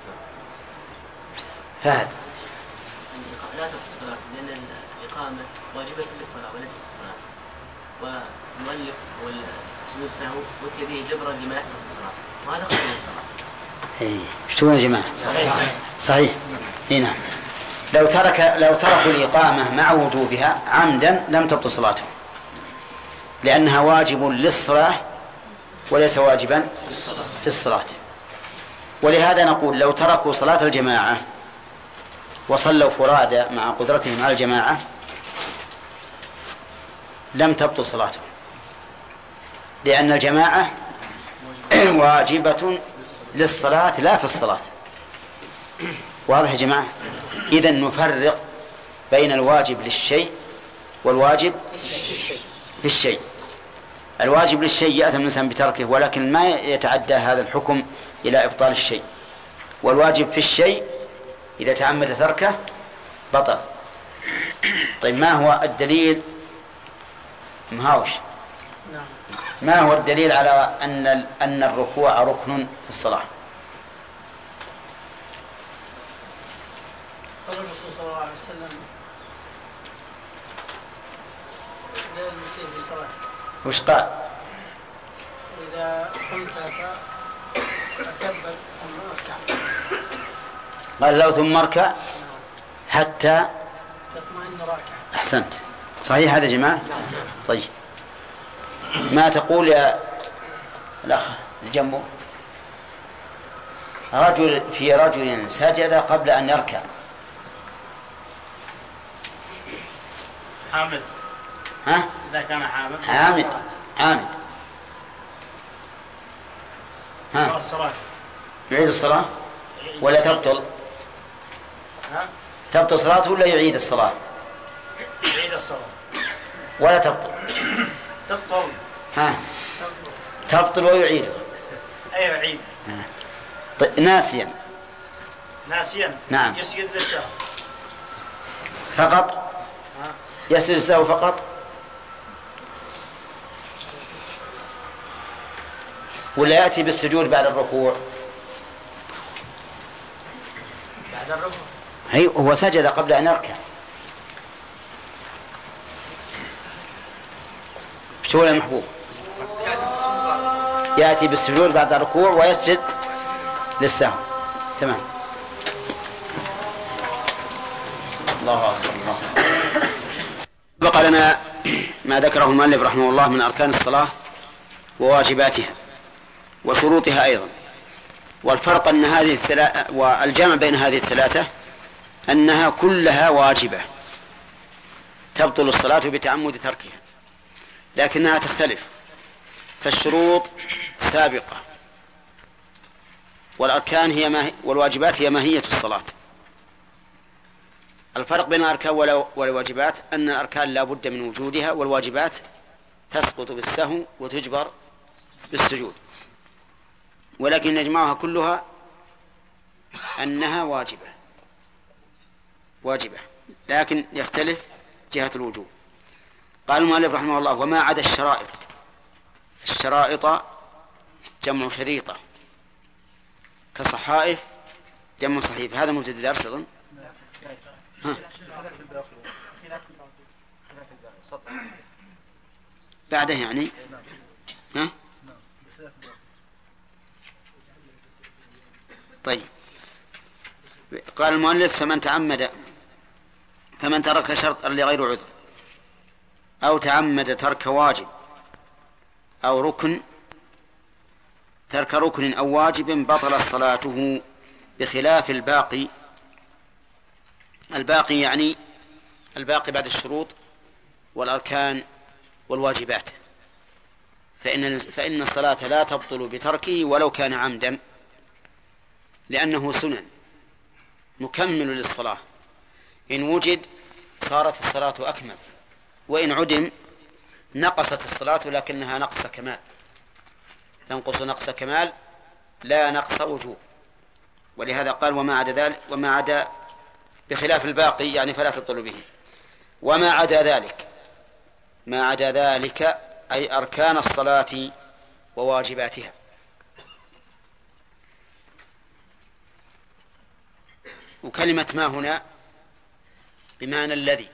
فهد. لا تبطل صلاة لأن الإقامة واجبة للصلاة وليست في الصلاة والمؤلف والسجود السهو أتي به جبرا لما يحصل في الصلاة وهذا خير للصلاة. إيه شو يا جماعة؟ صحيح صحيح. إيه نعم. لو ترك لو تركوا الإقامة مع وجوبها عمدا لم تبطل صلاته لأنها واجب للصلاة وليس واجبا في الصلاة. ولهذا نقول لو تركوا صلاة الجماعة وصلوا فرادى مع قدرتهم على الجماعة لم تبطل صلاتهم لأن الجماعة واجبة للصلاة لا في الصلاة. واضح يا جماعة؟ إذن نفرق بين الواجب للشيء والواجب في الشيء. الواجب للشيء يأثم الإنسان بتركه ولكن ما يتعدى هذا الحكم إلى إبطال الشيء. والواجب في الشيء إذا تعمد تركه بطل. طيب ما هو الدليل مهاوش ما هو الدليل على أن أن الركوع ركن في الصلاة؟ قال الرسول صلى الله عليه وسلم لا المسيء في صلاته. وش قال؟ إذا قمت فكبر ثم اركع. قال له ثم اركع حتى تطمئن راكعا. أحسنت. صحيح هذا يا جماعة؟ طيب ما تقول يا الأخ الجنبو؟ رجل في رجل سجد قبل أن يركع. حامد. ها؟ إذا كان حامد. حامد. حامد. ها؟ الصلاة. يعيد الصلاة ولا تبطل؟ ها؟ تبطل صلاته ولا يعيد الصلاة؟ يعيد الصلاة. ولا تبطل؟ تبطل. ها؟ تبطل ويعيد. أيوة يعيد. طيب ناسيا. ناسيا. نعم. يسجد للسهو. فقط يسجد السهو فقط ولا يأتي بالسجود بعد الركوع؟ بعد الركوع هي هو سجد قبل أن يركع. شو يا محبوب؟ يأتي بالسجود بعد الركوع ويسجد للسهو. تمام. الله أكبر. بقى لنا ما ذكره المؤلف رحمه الله من أركان الصلاة وواجباتها وشروطها أيضا. والفرق أن هذه الثلاثة والجمع بين هذه الثلاثة أنها كلها واجبة تبطل الصلاة بتعمد تركها، لكنها تختلف. فالشروط سابقة والأركان هي ما هي والواجبات هي ماهية الصلاة. الفرق بين الأركان والواجبات أن الأركان لا بد من وجودها، والواجبات تسقط بالسهو وتجبر بالسجود، ولكن نجمعها كلها أنها واجبة واجبة لكن يختلف جهة الوجوب. قال المؤلف رحمه الله: وما عدا الشرائط. الشرائط جمع شريطة كصحائف جمع صحيف. هذا مبتدأ درس أظن. ها. بعده يعني ها؟ طيب. قال المؤلف: فمن تعمد فمن ترك شرطا لغير عذر أو تعمد ترك واجب أو ركن ترك ركن أو واجب بطل صلاته بخلاف الباقي. الباقي يعني الباقي بعد الشروط والأركان والواجبات، فإن فإن الصلاة لا تبطل بتركه ولو كان عمدا، لأنه سنن مكمل للصلاة. إن وجد صارت الصلاة أكمل، وإن عدم نقصت الصلاة لكنها نقص كمال، تنقص نقص كمال لا نقص وجوب. ولهذا قال: وما عدا ذلك وما عدا بخلاف الباقي يعني فلا تبطل به. وما عدا ذلك ما عدا ذلك أي أركان الصلاة وواجباتها. وكلمة ما هنا بمعنى الذي،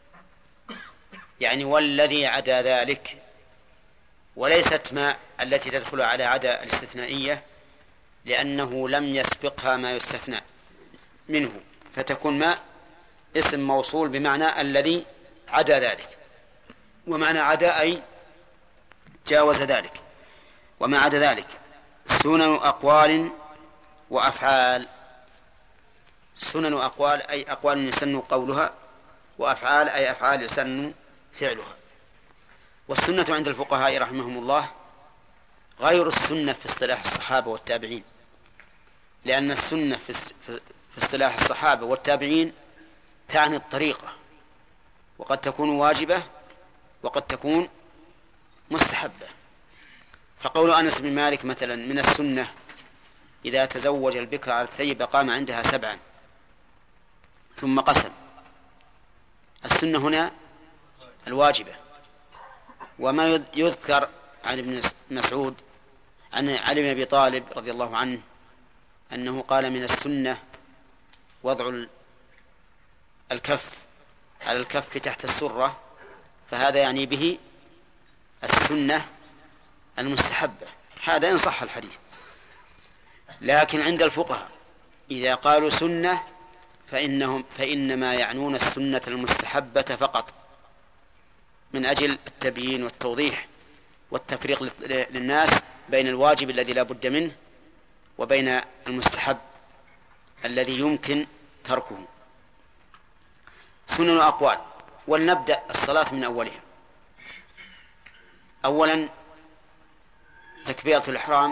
يعني والذي عدا ذلك، وليست ما التي تدخل على عدا الاستثنائية، لأنه لم يسبقها ما يستثنى منه، فتكون ما اسم موصول بمعنى الذي عدا ذلك. ومعنى عدا أي جاوز ذلك. وما عدا ذلك سنن أقوال وأفعال. سنن أقوال أي أقوال يسن قولها، وأفعال أي أفعال يسن فعلها. والسنة عند الفقهاء رحمهم الله غير السنة في اصطلاح الصحابة والتابعين، لأن السنة في اصطلاح الصحابة والتابعين تعني الطريقة، وقد تكون واجبة وقد تكون مستحبة. فقول أنس بن مالك مثلا: من السنة إذا تزوج البكر على الثيب قام عندها سبعا ثم قسم. السنة هنا الواجبة. وما يذكر عن ابن مسعود عن علي بن أبي طالب رضي الله عنه أنه قال: من السنة وضع الكف على الكف تحت السرة، فهذا يعني به السنة المستحبة. هذا إن صح الحديث. لكن عند الفقهاء إذا قالوا سنة فإنهم فإنما يعنون السنة المستحبة فقط، من أجل التبيين والتوضيح والتفريق للناس بين الواجب الذي لا بد منه وبين المستحب الذي يمكن تركه. سنن أقوال. ولنبدأ الصلاة من أولها. أولا تكبيرة الإحرام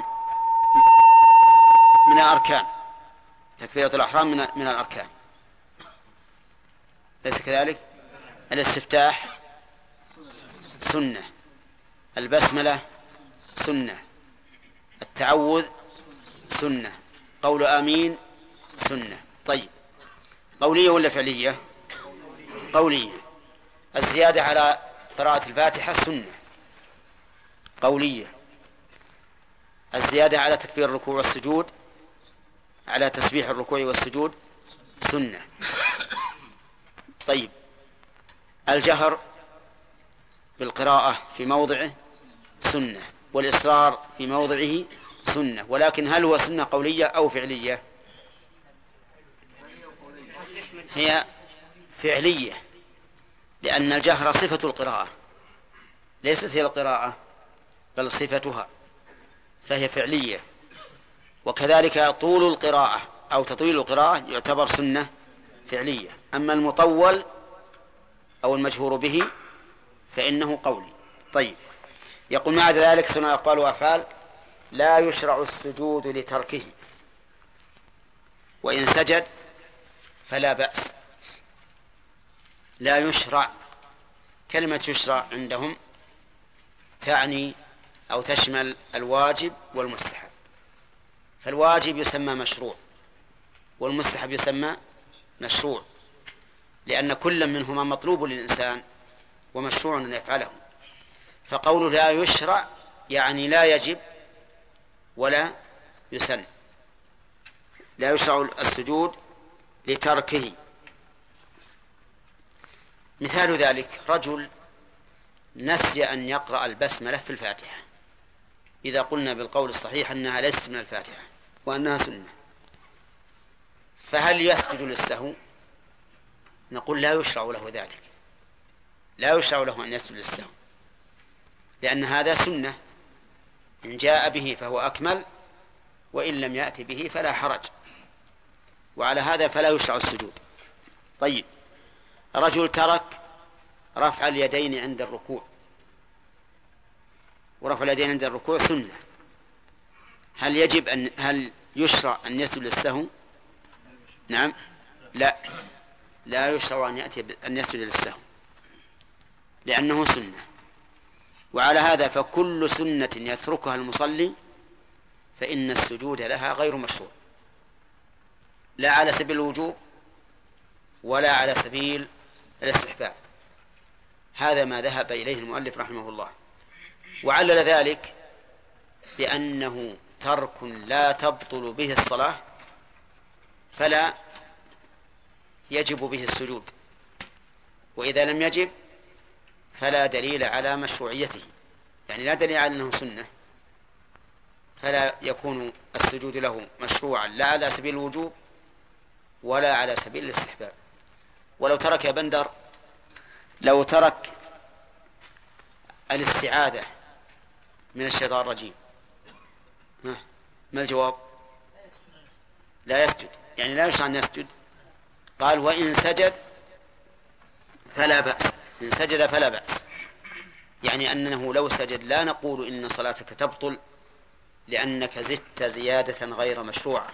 من الأركان. تكبيرة الإحرام من من الأركان، ليس كذلك؟ الاستفتاح سنة، البسملة سنة، التعوذ سنة، قول آمين سنة. طيب، قولية ولا فعلية؟ قولية. الزيادة على قراءة الفاتحة سنة قولية. الزيادة على تكبير الركوع والسجود، على تسبيح الركوع والسجود سنة. طيب، الجهر بالقراءة في موضعه سنة، والإصرار في موضعه سنة، ولكن هل هو سنة قولية أو فعلية؟ هي فعلية، لأن الجهر صفة القراءة ليست هي القراءة بل صفتها، فهي فعلية. وكذلك طول القراءة أو تطويل القراءة يعتبر سنة فعلية. أما المطول أو المجهور به فإنه قولي. طيب، يقول مع ذلك سنة أقوال وأفعال لا يشرع السجود لتركه، وإن سجد فلا بأس. لا يشرع، كلمة يشرع عندهم تعني أو تشمل الواجب والمستحب، فالواجب يسمى مشروع والمستحب يسمى مشروع، لأن كل منهما مطلوب للإنسان ومشروع أن يفعله. فقوله لا يشرع يعني لا يجب ولا يسن. لا يشرع السجود لتركه. مثال ذلك رجل نسي أن يقرأ البسملة في الفاتحة، إذا قلنا بالقول الصحيح أنها ليست من الفاتحة وأنها سنة، فهل يسجد للسهو؟ نقول لا يشرع له ذلك، لا يشرع له أن يسجد للسهو، لأن هذا سنة، إن جاء به فهو أكمل، وإن لم يأتي به فلا حرج، وعلى هذا فلا يشرع السجود. طيب، رجل ترك رفع اليدين عند الركوع، ورفع اليدين عند الركوع سنة، هل يجب أن هل يشرع أن يسجد للسهو؟ نعم، لا لا يشرع أن يأتي أن يسجد للسهو لأنه سنة. وعلى هذا فكل سنة يتركها المصلي فإن السجود لها غير مشروع، لا على سبيل الوجوب ولا على سبيل الاستحباب. هذا ما ذهب إليه المؤلف رحمه الله، وعلل ذلك بأنه ترك لا تبطل به الصلاة فلا يجب به السجود، وإذا لم يجب فلا دليل على مشروعيته، يعني لا دليل على أنه سنة، فلا يكون السجود له مشروعا لا على سبيل الوجوب ولا على سبيل الاستحباب. ولو ترك يا بندر، لو ترك الاستعاذة من الشيطان الرجيم، ها ما الجواب؟ لا يسجد، يعني لا يشرع أن يسجد. قال وإن سجد فلا بأس، إن سجد فلا بأس، يعني أنه لو سجد لا نقول إن صلاتك تبطل لأنك زدت زيادة غير مشروعة.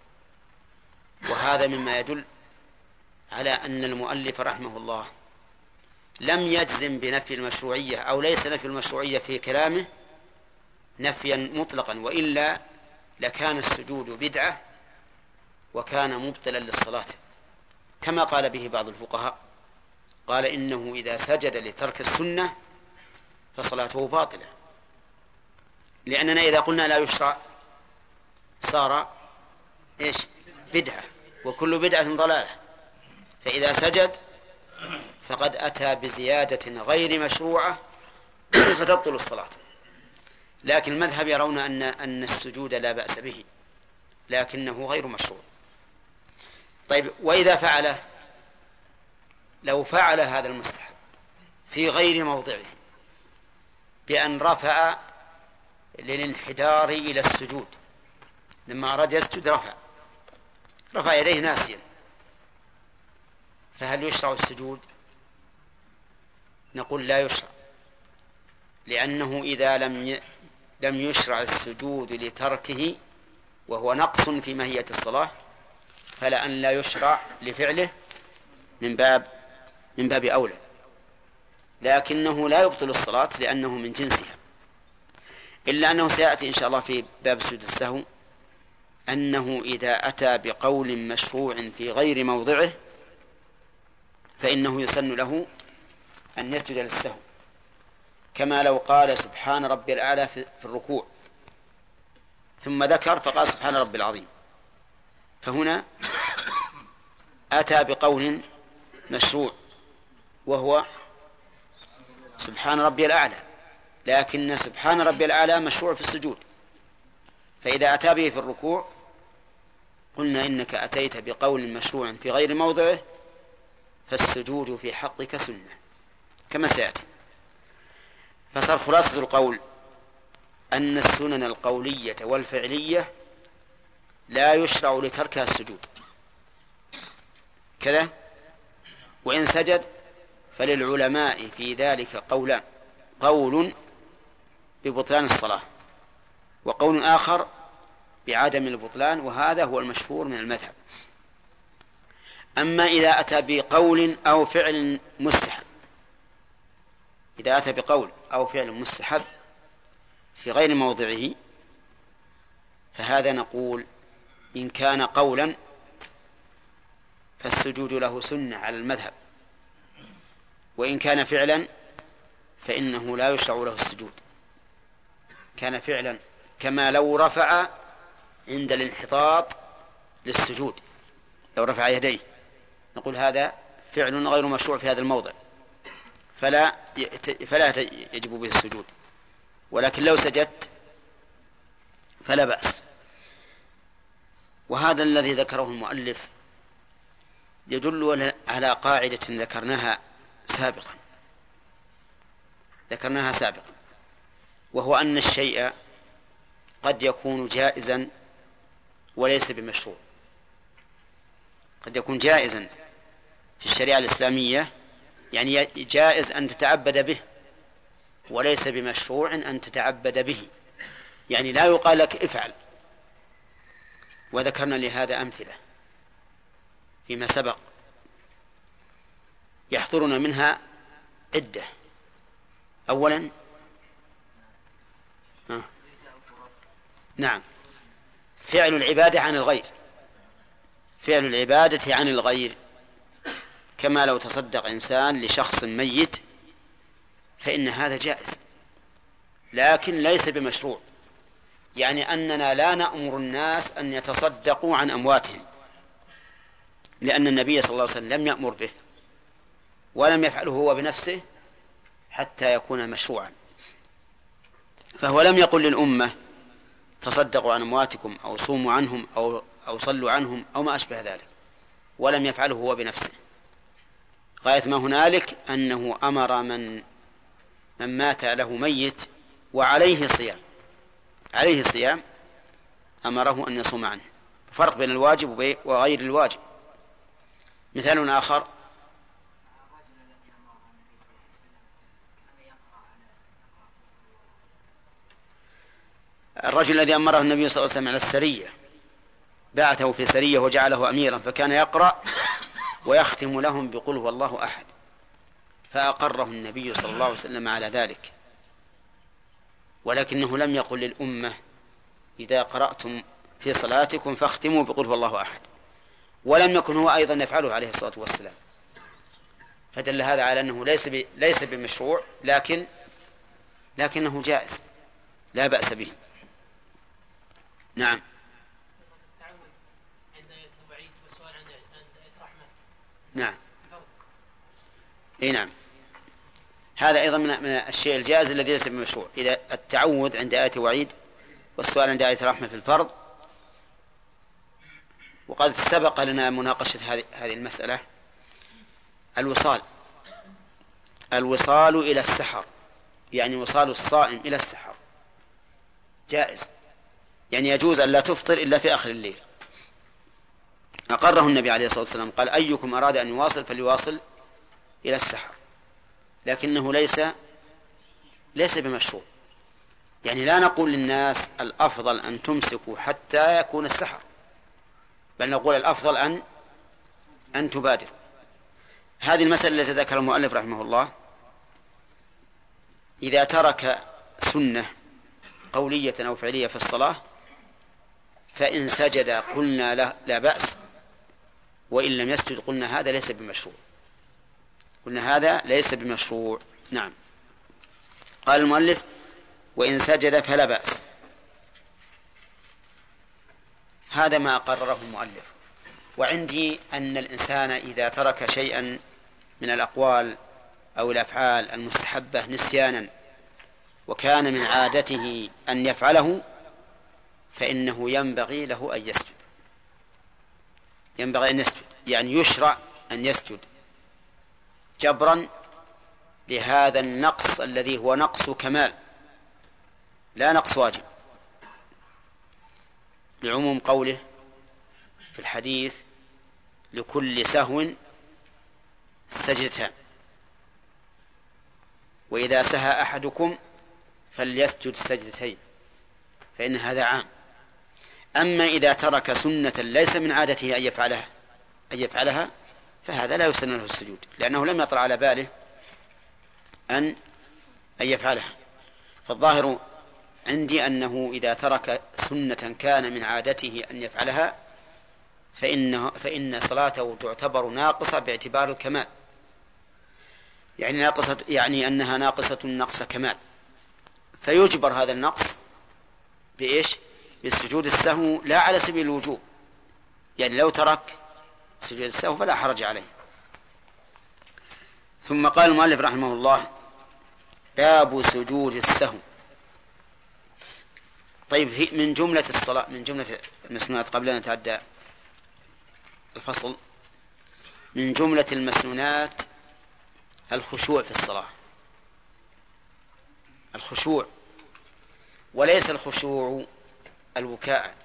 وهذا مما يدل على أن المؤلف رحمه الله لم يجزم بنفي المشروعية، أو ليس نفي المشروعية في كلامه نفيا مطلقا، وإلا لكان السجود بدعة وكان مبطلا للصلاة، كما قال به بعض الفقهاء، قال إنه إذا سجد لترك السنة فصلاته باطلة، لأننا إذا قلنا لا يشرع صار إيش؟ بدعة، وكل بدعة ضلالة، فإذا سجد فقد أتى بزيادة غير مشروعة فتبطل الصلاة. لكن المذهب يرون أن أن السجود لا بأس به لكنه غير مشروع. طيب، وإذا فعله، لو فعل هذا المستحب في غير موضعه بأن رفع للانحدار إلى السجود، لما أراد يسجد رفع رفع يديه ناسيا، فهل يشرع السجود؟ نقول لا يشرع، لأنه إذا لم لم يشرع السجود لتركه وهو نقص في ماهية الصلاة، فلأن لا يشرع لفعله من باب من باب أولى، لكنه لا يبطل الصلاة لأنه من جنسها. إلا أنه سيأتي إن شاء الله في باب سجود السهو أنه إذا أتى بقول مشروع في غير موضعه فإنه يسن له أن يسجد للسهو، كما لو قال سبحان ربي الأعلى في الركوع ثم ذكر فقال سبحان ربي العظيم، فهنا أتى بقول مشروع وهو سبحان ربي الأعلى، لكن سبحان ربي الأعلى مشروع في السجود، فإذا أتى به في الركوع قلنا إنك أتيت بقول مشروع في غير موضعه، فالسجود في حقك سنة كما سيأتي. فصار خلاصة القول أن السنن القولية والفعلية لا يشرع لتركها السجود كذا، وإن سجد فللعلماء في ذلك قولان: قول ببطلان الصلاة، وقول آخر بعدم البطلان، وهذا هو المشهور من المذهب. أما إذا أتى بقول أو فعل مستحب، إذا أتى بقول أو فعل مستحب في غير موضعه، فهذا نقول إن كان قولا فالسجود له سنة على المذهب، وإن كان فعلا فإنه لا يشرع له السجود. كان فعلا كما لو رفع عند الانحطاط للسجود، لو رفع يديه نقول هذا فعل غير مشروع في هذا الموضع، فلا فلا يجب به السجود، ولكن لو سجدت فلا بأس. وهذا الذي ذكره المؤلف يدل على قاعدة ذكرناها سابقا ذكرناها سابقا وهو أن الشيء قد يكون جائزا وليس بمشروع. قد يكون جائزا في الشريعة الإسلامية، يعني جائز أن تتعبد به، وليس بمشروع أن تتعبد به، يعني لا يقال لك افعل. وذكرنا لهذا أمثلة فيما سبق يحضرنا منها عدة. أولا آه. نعم فعل العبادة عن الغير، فعل العبادة عن الغير، كما لو تصدق إنسان لشخص ميت فإن هذا جائز، لكن ليس بمشروع، يعني أننا لا نأمر الناس أن يتصدقوا عن أمواتهم، لأن النبي صلى الله عليه وسلم لم يأمر به ولم يفعله هو بنفسه حتى يكون مشروعا. فهو لم يقل للأمة تصدقوا عن أمواتكم أو صوموا عنهم أو, أو صلوا عنهم أو ما أشبه ذلك، ولم يفعله هو بنفسه. غاية ما هنالك أنه أمر من من مات له ميت وعليه صيام عليه صيام أمره أن يصوم عنه. فرق بين الواجب وغير الواجب. مثال آخر الرجل الذي أمره النبي صلى الله عليه وسلم على السرية، بعثه في سرية وجعله أميرا، فكان يقرأ ويختم لهم بقل هو الله أحد، فأقره النبي صلى الله عليه وسلم على ذلك، ولكنه لم يقل للأمة إذا قرأتم في صلاتكم فاختموا بقل هو الله أحد، ولم يكن هو أيضا يفعله عليه الصلاة والسلام. فدل هذا على أنه ليس ليس بمشروع، لكن لكنه جائز لا بأس به. نعم. نعم. اي نعم، هذا أيضا من الشيء الجائز الذي ليس بمشروع. إذا التعوذ عند آية وعيد والسؤال عند آية رحمة في الفرض. وقد سبق لنا مناقشة هذه المسألة. الوصال الوصال إلى السحر، يعني وصال الصائم إلى السحر جائز، يعني يجوز أن لا تفطر إلا في آخر الليل. أقره النبي عليه الصلاة والسلام، قال أيكم أراد أن يواصل فليواصل إلى السحر، لكنه ليس ليس بمشروع. يعني لا نقول للناس الأفضل أن تمسكوا حتى يكون السحر، بل نقول الأفضل أن أن تبادر. هذه المسألة التي ذكر المؤلف رحمه الله، إذا ترك سنة قولية أو فعلية في الصلاة فإن سجد قلنا لا, لا بأس، وإن لم يسجد قلنا هذا ليس بمشروع. قلنا هذا ليس بمشروع. نعم. قال المؤلف وإن سجد فلا بأس. هذا ما قرره المؤلف. وعندي أن الإنسان إذا ترك شيئا من الأقوال أو الأفعال المستحبة نسيانا وكان من عادته أن يفعله فإنه ينبغي له أن يسجد. ينبغي أن يسجد يعني يشرع أن يسجد جبرا لهذا النقص الذي هو نقص كمال لا نقص واجب، لعموم قوله في الحديث لكل سهو سجدتان، وإذا سهى أحدكم فليسجد سجدتين، فإن هذا عام. أما إذا ترك سنة ليس من عادته أن يفعلها أن يفعلها فهذا لا يسن له السجود، لأنه لم يطرأ على باله أن أن يفعلها. فالظاهر عندي أنه إذا ترك سنة كان من عادته أن يفعلها فإن فإن صلاته تعتبر ناقصة باعتبار الكمال، يعني ناقصة يعني أنها ناقصة نقص كمال، فيجبر هذا النقص بإيش؟ بالسجود السهو، لا على سبيل الوجوب، يعني لو ترك سجود السهو فلا حرج عليه. ثم قال المؤلف رحمه الله باب سجود السهو. طيب من جملة الصلاة من جملة المسنونات قبل أن نتعدى الفصل، من جملة المسنونات الخشوع في الصلاة، الخشوع، وليس الخشوع البكاء،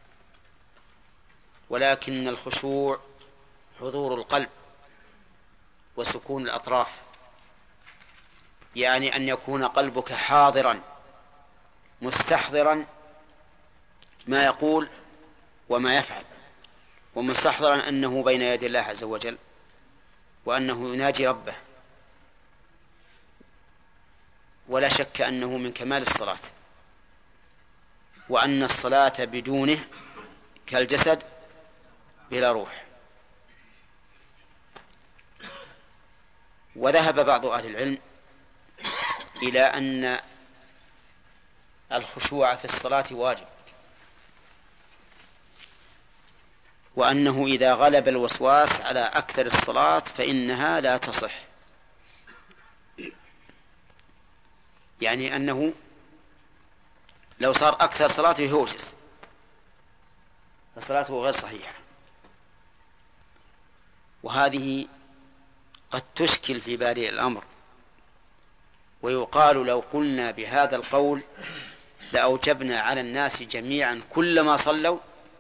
ولكن الخشوع حضور القلب وسكون الأطراف، يعني أن يكون قلبك حاضرا مستحضرا ما يقول وما يفعل، ومستحضرا أنه بين يدي الله عز وجل وأنه يناجي ربه. ولا شك أنه من كمال الصلاة، وأن الصلاة بدونه كالجسد بلا روح. وذهب بعض أهل العلم إلى أن الخشوع في الصلاة واجب، وأنه إذا غلب الوسواس على أكثر الصلاة فإنها لا تصح، يعني أنه لو صار أكثر صلاته يهوجس فصلاته غير صحيحة. وهذه قد تشكل في بادئ الأمر، ويقال لو قلنا بهذا القول لأوجبنا على الناس جميعا كلما صلوا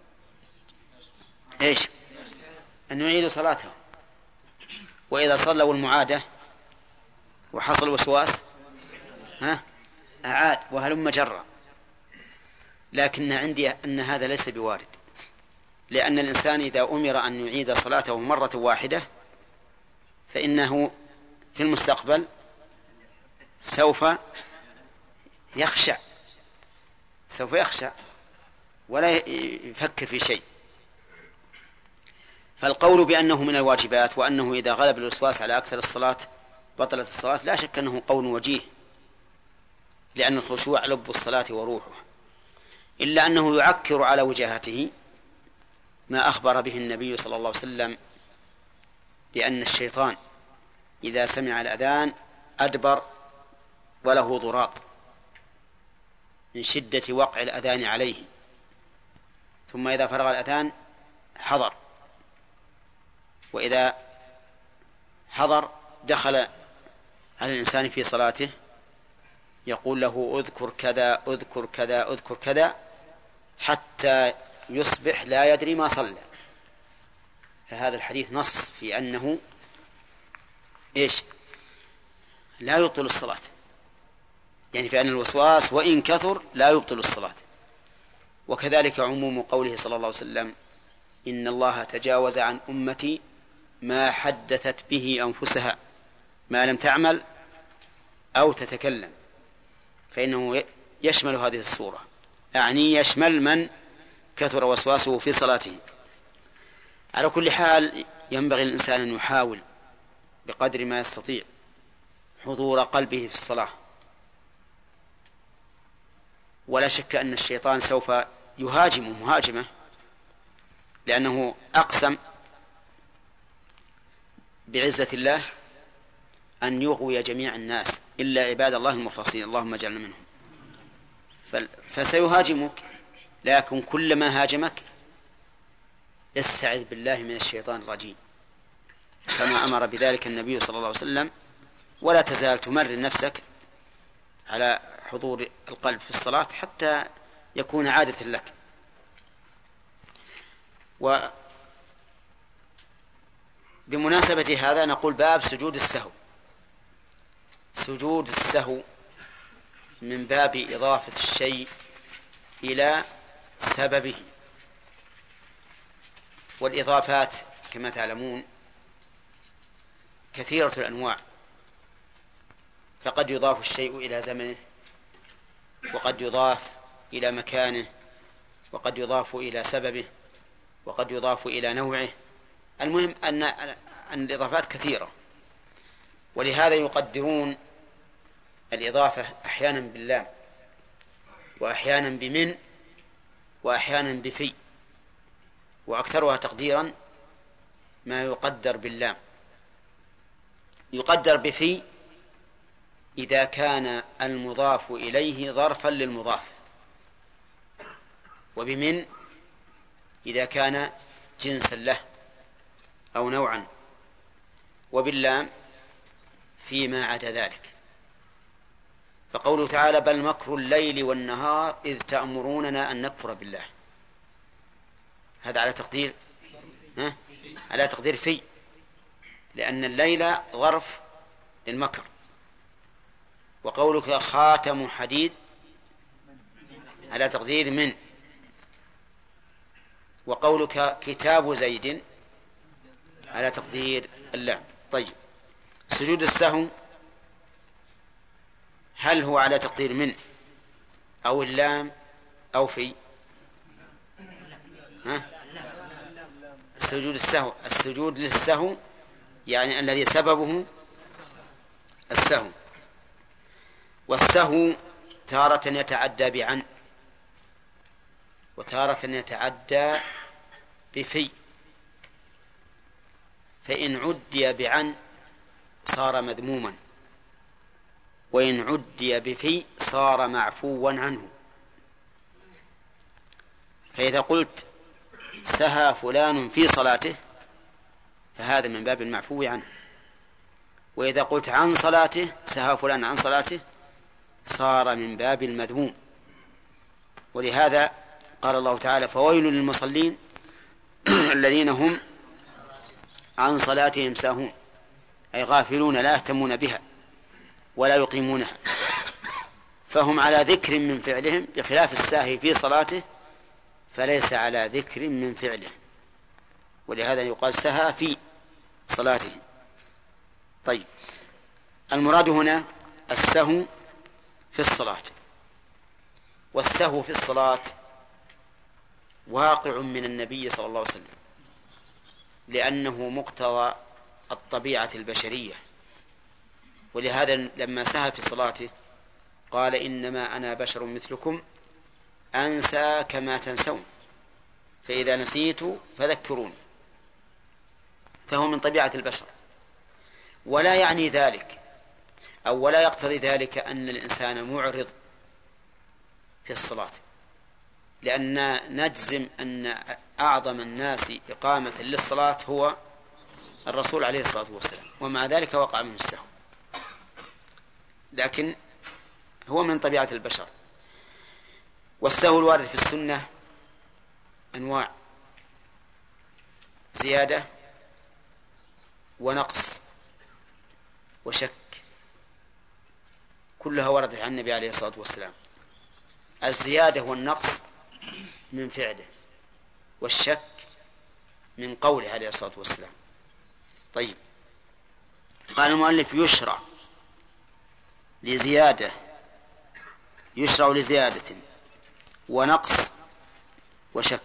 إيش أن يعيدوا صلاتهم، وإذا صلوا المعادة وحصل وسواس ها أعاد وهلم جرا. لكن عندي أن هذا ليس بوارد، لأن الإنسان إذا أمر أن يعيد صلاته مرة واحدة فإنه في المستقبل سوف يخشع سوف يخشع ولا يفكر في شيء. فالقول بأنه من الواجبات وأنه إذا غلب الوسواس على أكثر الصلاة بطلت الصلاة لا شك أنه قول وجيه، لأن الخشوع لب الصلاة وروحه، إلا أنه يعكر على وجاهته ما أخبر به النبي صلى الله عليه وسلم بأن الشيطان إذا سمع الأذان أدبر وله ضراط من شدة وقع الأذان عليه، ثم إذا فرغ الأذان حضر، وإذا حضر دخل على الإنسان في صلاته يقول له اذكر كذا اذكر كذا اذكر كذا حتى يصبح لا يدري ما صلى. فهذا الحديث نص في أنه إيش لا يبطل الصلاة، يعني في أن الوسواس وإن كثر لا يبطل الصلاة. وكذلك عموم قوله صلى الله عليه وسلم إن الله تجاوز عن أمتي ما حدثت به أنفسها ما لم تعمل أو تتكلم، فإنه يشمل هذه الصورة، يعني يشمل من كثر وسواسه في صلاته. على كل حال ينبغي الإنسان أن يحاول بقدر ما يستطيع حضور قلبه في الصلاة. ولا شك أن الشيطان سوف يهاجم مهاجمة، لأنه أقسم بعزة الله أن يغوي جميع الناس إلا عباد الله المخلصين، اللهم اجعلنا منهم. فسيهاجمك، لكن كلما هاجمك استعذ بالله من الشيطان الرجيم، كما أمر بذلك النبي صلى الله عليه وسلم. ولا تزال تمرن نفسك على حضور القلب في الصلاة حتى يكون عادة لك. وبمناسبة هذا نقول باب سجود السهو. سجود السهو من باب إضافة الشيء إلى سببه، والإضافات كما تعلمون كثيرة الأنواع، فقد يضاف الشيء إلى زمنه، وقد يضاف إلى مكانه، وقد يضاف إلى سببه، وقد يضاف إلى نوعه. المهم أن أن الإضافات كثيرة، ولهذا يقدرون الإضافة أحيانا باللام، وأحيانا بمن، وأحيانا بفي، وأكثرها تقديرا ما يقدر باللام. يقدر بفي إذا كان المضاف إليه ظرفا للمضاف، وبمن إذا كان جنسا له أو نوعا، وباللام فيما عدا ذلك. فقوله تعالى بل مكر الليل والنهار إذ تأمروننا أن نكفر بالله، هذا على تقدير ها؟ على تقدير في، لأن الليل ظرف للمكر. وقولك خاتم حديد على تقدير من. وقولك كتاب زيد على تقدير اللام. طيب، سجود السهو هل هو على تقدير من أو اللام أو في؟ ها؟ سجود السهو، السجود للسهو يعني الذي سببه السهو. والسهو تارة يتعدى بعن، وتارة يتعدى بفي. فإن عدي بعن صار مذموما، وإن عدي بفي صار معفوا عنه. فإذا قلت سهى فلان في صلاته فهذا من باب المعفو عنه، وإذا قلت عن صلاته سهى فلان عن صلاته صار من باب المذموم. ولهذا قال الله تعالى فويل للمصلين الذين هم عن صلاتهم ساهون، أي غافلون لا يهتمون بها ولا يقيمونها، فهم على ذكر من فعلهم، بخلاف الساهي في صلاته فليس على ذكر من فعله، ولهذا يقال سهى في صلاته. طيب، المراد هنا السهو في الصلاة. والسهو في الصلاة واقع من النبي صلى الله عليه وسلم، لأنه مقتضى الطبيعة البشرية. ولهذا لما سهى في صلاته قال إنما أنا بشر مثلكم أنسى كما تنسون، فإذا نسيت فذكرون. فهو من طبيعة البشر، ولا يعني ذلك أو ولا يقتضي ذلك أن الإنسان معرض في الصلاة، لأن نجزم أن أعظم الناس إقامة للصلاة هو الرسول عليه الصلاة والسلام، ومع ذلك وقع منه السهو، لكن هو من طبيعة البشر. والسهو الوارد في السنة أنواع: زيادة ونقص وشك، كلها وردت عن النبي عليه الصلاة والسلام. الزيادة والنقص من فعله، والشك من قوله عليه الصلاة والسلام. طيب، قال المؤلف يشرع لزيادة يشرع لزيادة ونقص وشك.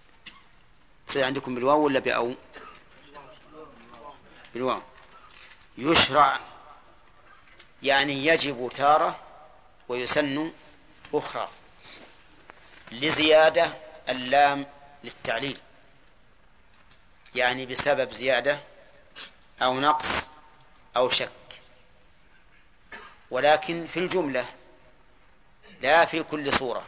عندكم بالواو ولا بأو؟ بالواو. يشرع يعني يجب تارة ويسن أخرى، لزيادة اللام للتعليل، يعني بسبب زيادة أو نقص أو شك، ولكن في الجملة لا في كل صورة،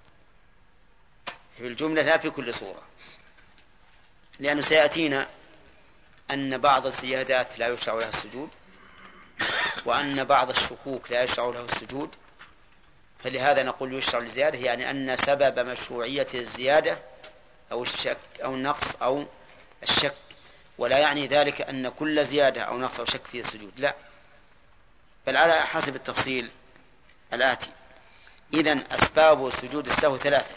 في الجملة لا في كل صورة، لأنه سيأتينا أن بعض الزيادات لا يشرع لها السجود، وأن بعض الشكوك لا يشرع له السجود، فلهذا نقول يشرع للزيادة، يعني أن سبب مشروعية الزيادة أو الشك أو النقص أو الشك، ولا يعني ذلك أن كل زيادة أو نقص أو شك فيه السجود، لا، بل على حسب التفصيل الآتي. إذن أسباب سجود السهو ثلاثة: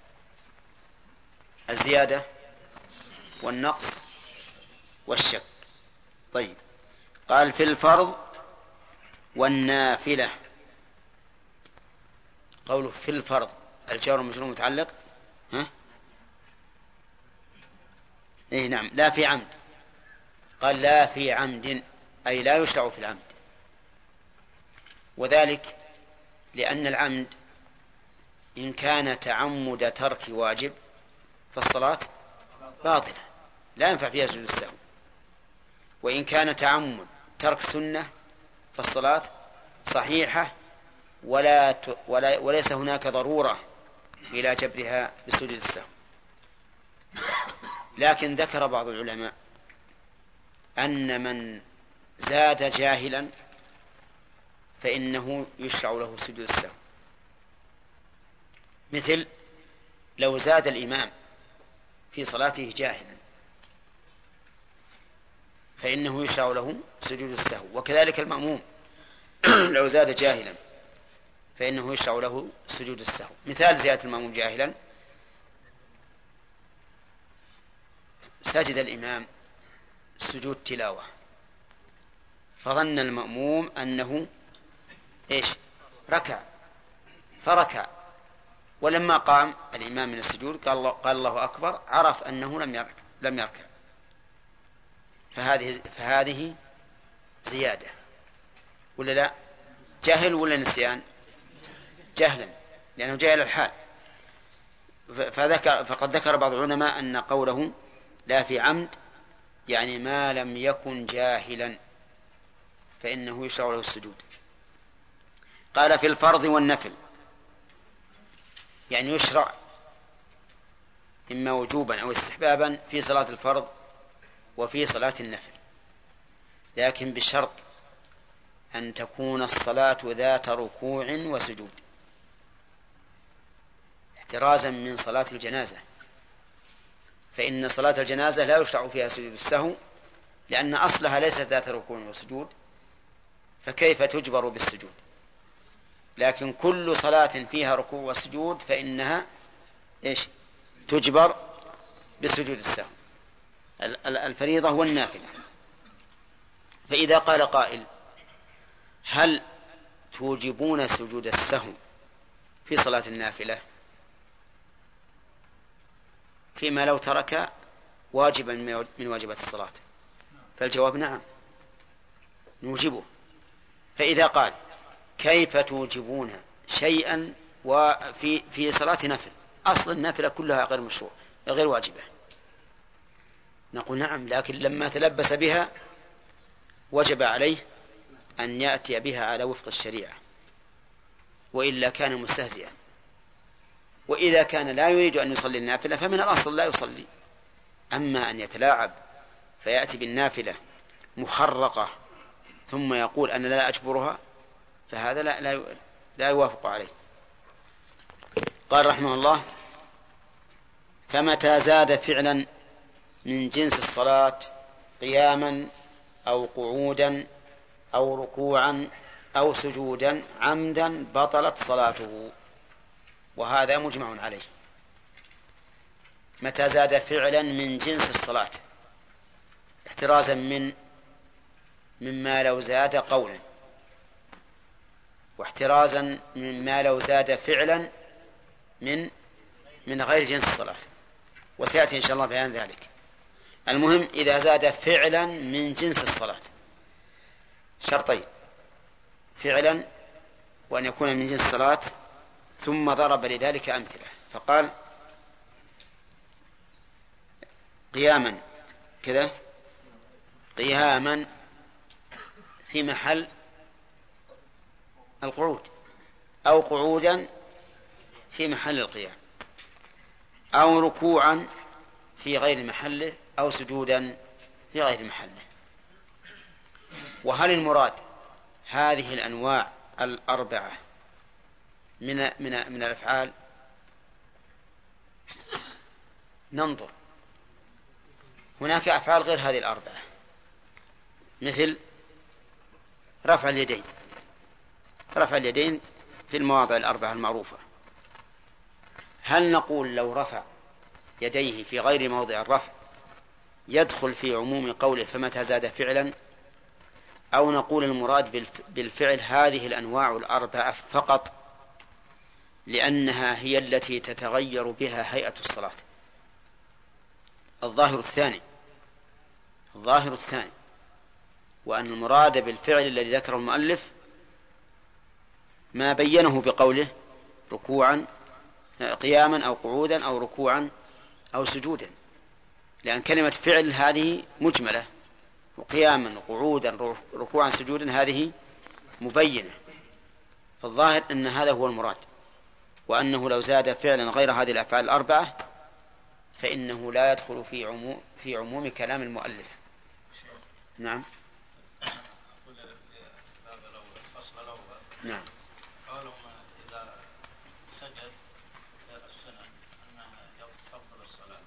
الزيادة والنقص والشك. طيب، قال في الفرض والنافلة. قوله في الفرض الجار والمجرور متعلق ها؟ إيه نعم، لا في عمد. قال لا في عمد أي لا يشرع في العمد، وذلك لأن العمد إن كان تعمد ترك واجب فالصلاة باطلة لا ينفع فيها سجود السهو، وإن كان تعمد ترك سنة فالصلاة صحيحة ولا ت... ولا وليس هناك ضرورة إلى جبرها بسجود السهو. لكن ذكر بعض العلماء أن من زاد جاهلا فإنه يشرع له سجود السهو، مثل لو زاد الإمام في صلاته جاهلا فإنه يشرع له سجود السهو، وكذلك المأموم لو زاد جاهلا فإنه يشرع له سجود السهو. مثال زيادة المأموم جاهلا: سجد الإمام سجود تلاوة فظن المأموم أنه إيش ركع فركع، ولما قام الإمام من السجود قال الله, قال الله أكبر، عرف أنه لم يركع لم يركع فهذه فهذه زيادة ولا لا؟ جهل ولا نسيان؟ جهلا، لأنه جاهل الحال. فذكر فقد ذكر بعض العلماء أن قوله لا في عمد يعني ما لم يكن جاهلا فإنه يشرع له السجود. قال في الفرض والنفل، يعني يشرع إما وجوبا أو استحبابا في صلاة الفرض وفي صلاة النفل، لكن بشرط أن تكون الصلاة ذات ركوع وسجود، احترازا من صلاة الجنازة، فإن صلاة الجنازة لا يشرع فيها سجود السهو لأن أصلها ليست ذات ركوع وسجود، فكيف تجبر بالسجود؟ لكن كل صلاة فيها ركوع وسجود فإنها إيش تجبر بسجود السهو، الفريضة والنافلة. فإذا قال قائل: هل توجبون سجود السهو في صلاة النافلة فيما لو ترك واجبا من واجبات الصلاة؟ فالجواب نعم نوجبه. فإذا قال: كيف توجبون شيئا وفي في صلاة نفل، أصل النافلة كلها غير مشروع غير واجبة، نقول نعم، لكن لما تلبس بها وجب عليه أن يأتي بها على وفق الشريعة، وإلا كان مستهزئا. وإذا كان لا يريد أن يصلي النافلة فمن الأصل لا يصلي. أما أن يتلاعب فيأتي بالنافلة مخرقة ثم يقول أنا لا أجبرها فهذا لا, لا, لا يوافق عليه. قال رحمه الله: فمتى زاد فعلا من جنس الصلاة قياما أو قعودا أو ركوعا أو سجودا عمدا بطلت صلاته، وهذا مجمع عليه. متى زاد فعلا من جنس الصلاة احترازا من مما لو زاد قولا، واحترازا مما لو زاد فعلا من من غير جنس الصلاة، وسيأتي إن شاء الله بيان ذلك. المهم إذا زاد فعلا من جنس الصلاة شرطين: فعلا وأن يكون من جنس الصلاة، ثم ضرب لذلك أمثلة فقال: قياما كذا، قياما في محل القعود، أو قعودا في محل القيام، أو ركوعا في غير محله، أو سجودا في غير محله. وهل المراد هذه الأنواع الأربعة من من من الأفعال؟ ننظر. هناك أفعال غير هذه الأربعة، مثل رفع اليدين. رفع اليدين في المواضع الأربعة المعروفة. هل نقول لو رفع يديه في غير موضع الرفع يدخل في عموم قوله فمتى زاد فعلا، أو نقول المراد بالفعل هذه الأنواع الأربعة فقط لأنها هي التي تتغير بها هيئة الصلاة؟ الظاهر الثاني الظاهر الثاني وأن المراد بالفعل الذي ذكره المؤلف ما بينه بقوله ركوعا قياما أو قعودا أو ركوعا أو سجودا، لأن كلمة فعل هذه مجملة، وقياما قعودا ركوعا سجودا هذه مبينة. فالظاهر أن هذا هو المراد، وأنه لو زاد فعلا غير هذه الأفعال الأربعة فإنه لا يدخل في عموم في عموم كلام المؤلف. نعم. نعم. قالوا إذا سجد السنن أنها تبطل الصلاة.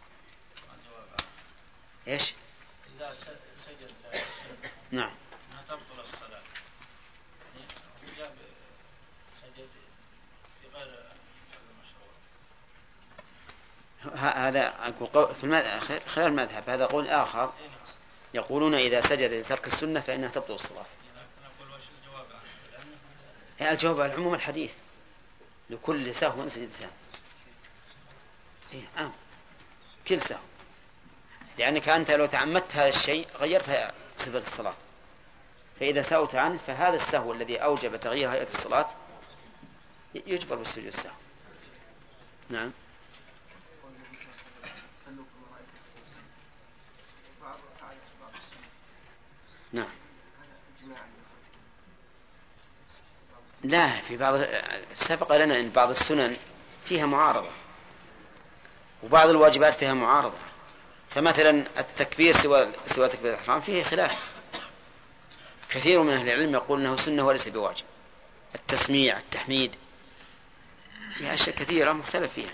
إيش؟ إذا سجد السنن نعم أنها تبطل الصلاة. هو جاب سجد في غير المشروع. هذا في المذهب خير المذهب، هذا قول آخر يقولون إذا سجد لترك السنة فإنها تبطل الصلاة. يعني الجواب على العموم الحديث لكل سهو سجد سهو. إيه آه. كل سهو، لأنك أنت لو تعمدت هذا الشيء غيرت صفة الصلاة، فإذا سهوت عنه فهذا السهو الذي أوجب تغيير هيئة الصلاة يجبر بالسجود السهو. نعم. نعم. لا، في بعض سبق لنا أن بعض السنن فيها معارضة وبعض الواجبات فيها معارضة. فمثلا التكبير سوى سوى تكبير الإحرام فيه خلاف، كثير من أهل العلم يقول أنه سنة وليس بواجب. التسميع التحميد فيها أشياء كثيرة مختلف فيها.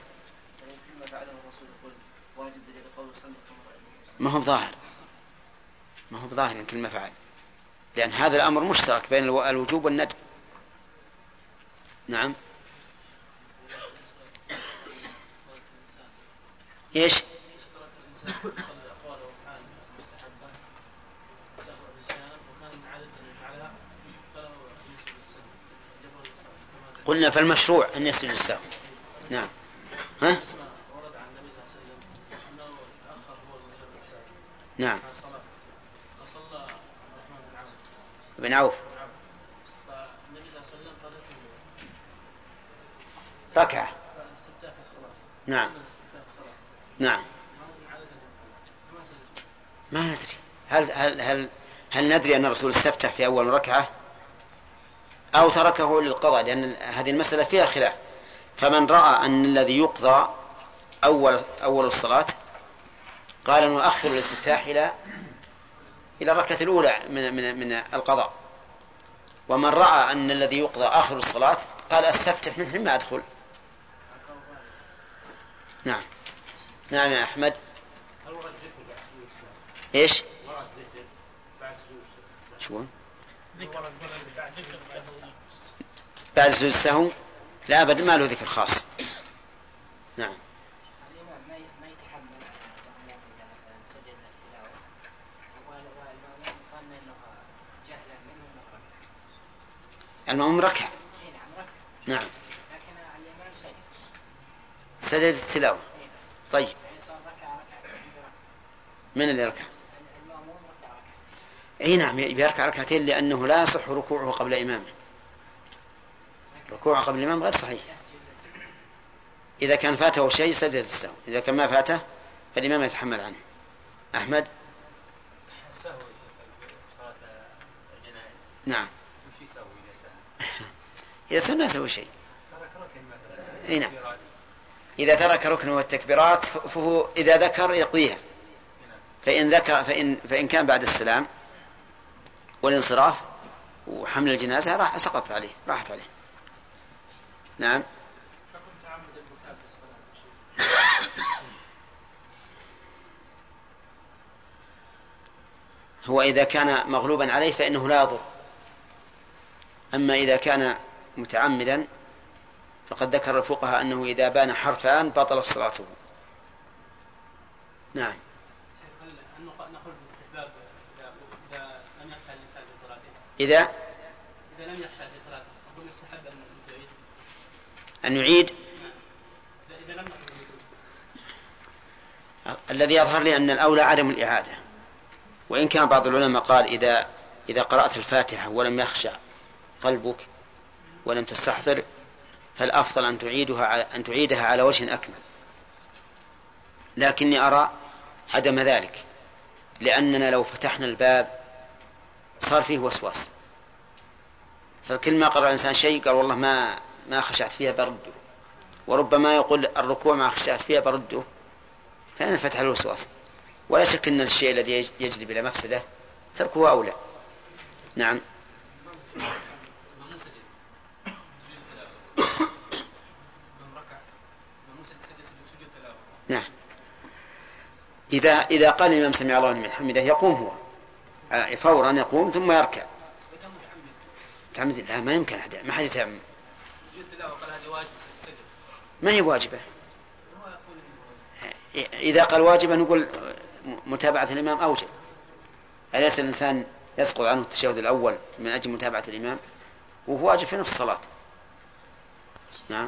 ما هو ظاهر ما هو ظاهر من كلمة فعل، لأن هذا الأمر مشترك بين الوجوب والندب. نعم. إيش؟ قلنا فالمشروع أن يسجد السهو. نعم. ها؟ نعم. ابن عوف ركعة. نعم. نعم. ما ندري هل هل هل هل ندري أن الرسول استفتح في أول ركعة أو تركه للقضاء، لأن هذه المسألة فيها خلاف. فمن رأى أن الذي يقضى أول أول الصلاة قال نؤخر الاستفتاح إلى إلى الركعة الأولى من من من القضاء، ومن رأى أن الذي يقضى آخر الصلاة قال استفتح من حين ما أدخل. نعم. نعم يا أحمد. إيش؟ شو؟ بعد سجود السهو لا أبدا، ما له ذكر خاص. نعم. المأموم ركع. نعم. سجد التلاوة. طيب من اللي ركع؟ أي نعم يركع ركعتين لأنه لا يصح ركوعه قبل إمامه. ركوعه قبل الإمام غير صحيح. إذا كان فاته شيء سجد السهو، إذا كان ما فاته فالإمام يتحمل عنه. أحمد. نعم. إذا سهى ما سوى شيء. أي نعم. إذا ترك ركن والتكبيرات فهو إذا ذكر يقضيها، فإن ذكر فإن فإن كان بعد السلام والانصراف وحمل الجنازة راح سقطت عليه راحت عليه. نعم. هو إذا كان مغلوبا عليه فإنه لا يضر، أما إذا كان متعمدا فقد ذكر الفقهاء أنه إذا بان حرفان بطل صلاته. نعم. إذا إذا لم يخشى في صلاته أقول يستحب أن يعيد أن يعيد. إذا لم الذي يظهر لي أن الأولى عدم الإعادة، وإن كان بعض العلماء قال إذا إذا قرأت الفاتحة ولم يخشى قلبك ولم تستحضر فالأفضل أن تعيدها أن تعيدها على وجه أكمل، لكني أرى عدم ذلك، لأننا لو فتحنا الباب صار فيه وسواس، صار كل ما قرأ الإنسان شيء قال والله ما ما خشعت فيها برده، وربما يقول الركوع ما خشعت فيها برده، فأنا فتح الوسواس. ولا شك أن الشيء الذي يجلب إلى مفسدة تركه أولى. نعم. نعم. إذا إذا قال الإمام سمع الله لمن حمده يقوم هو فورا، يقوم ثم يركع. تعمد لا ما يمكن حدا ما حد يتعمد. ما هي واجبة. إذا قال واجبة نقول متابعة الإمام أوجب. أليس الإنسان يسقط عنه التشهد الأول من أجل متابعة الإمام وهو واجب في نفس الصلاة؟ نعم.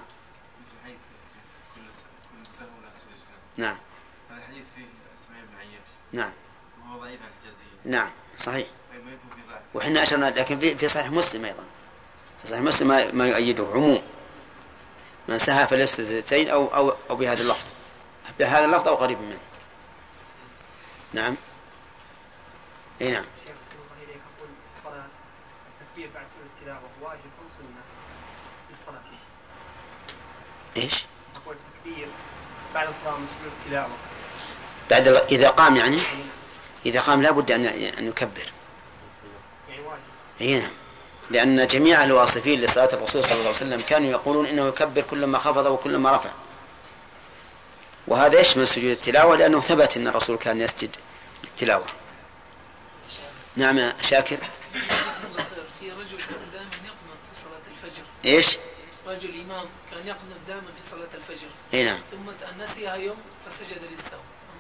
نعم. هذا الحديث فيه اسماعيل بن عياش. نعم. وهو ضعيف عن الجزيرة. نعم صحيح. وحنا أشرنا لكن في في صحيح مسلم أيضا، في صحيح مسلم ما, ما يؤيده عموم من سهى فليسجد سجدتين أو أو أو بهذا اللفظ بهذا اللفظ أو قريب منه. نعم. إيه نعم. الصلاة التكبير بعد سورة التلاوة واجب أو سنة للصلاة؟ إيش؟ أقول التكبير بعد القيام من سورة التلاوة. بعد إذا قام يعني إذا قام لا بد أن أن يكبر. يعني واجب. إيه نعم. لأن جميع الواصفين لصلاة الرسول صلى الله عليه وسلم كانوا يقولون إنه يكبر كلما خفض وكلما رفع، وهذا يشمل سجود التلاوة لأنه ثبت أن الرسول كان يسجد للتلاوة. نعم يا شاكر. في رجل كان دائما يقنط في صلاة الفجر. إيش؟ رجل إمام كان يقنط دائما في صلاة الفجر. إيه نعم. ثم نسيها يوم فسجد للسهو.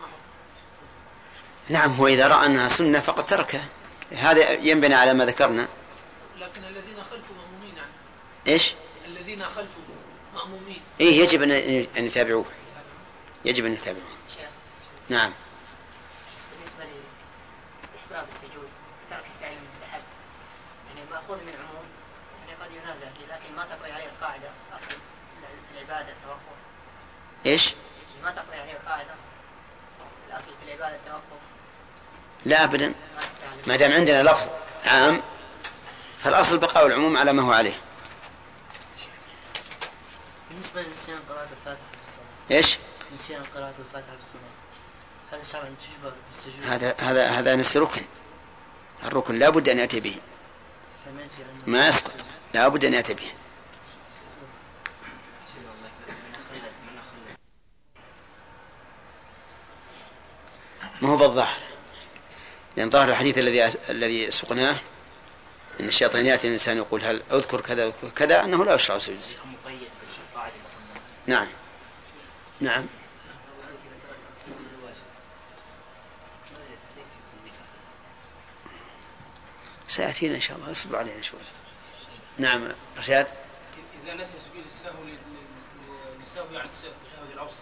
نعم. هو إذا رأى أنها سنة فقد تركها، هذا ينبني على ما ذكرنا. لكن الذين خلفوا مأمومين عنه. إيش؟ الذين خلفوا مأمومين. إيه يجب أن أن يتابعوه، يجب أن يتابعوه. نعم. بالنسبة لاستحباب السجود ترك فعل مستحب يعني مأخوذ من عموم يعني قد ينازع فيه، لكن ما تقضي عليه القاعدة أصل العبادة التوقف. إيش؟ ما تقضي عليه القاعدة الأصل في العبادة التوقف. لا أبدا، ما دام عندنا لفظ عام فالأصل بقاء العموم على ما هو عليه. بالنسبة لنسيان قراءة الفاتحة في الصلاة. إيش؟ نسيان قراءة الفاتحة في الصلاة هل شرعا تجبر بالسجود؟ هذا هذا هذا نسي ركن، الركن لا بد أن يأتي به، ما يسقط، لا بد أن يأتي به. ما هو بالظاهر، لأن ظاهر الحديث الذي الذي سقناه إن الشيطان يأتي الإنسان يقول هل أذكر كذا كذا أنه لا يشرع سجود السهو. نعم. نعم. سيأتينا إن شاء الله، اصبر علينا شوي. نعم رشاد. إذا نسي سجود السهو للسهو عن التشهد الأوسط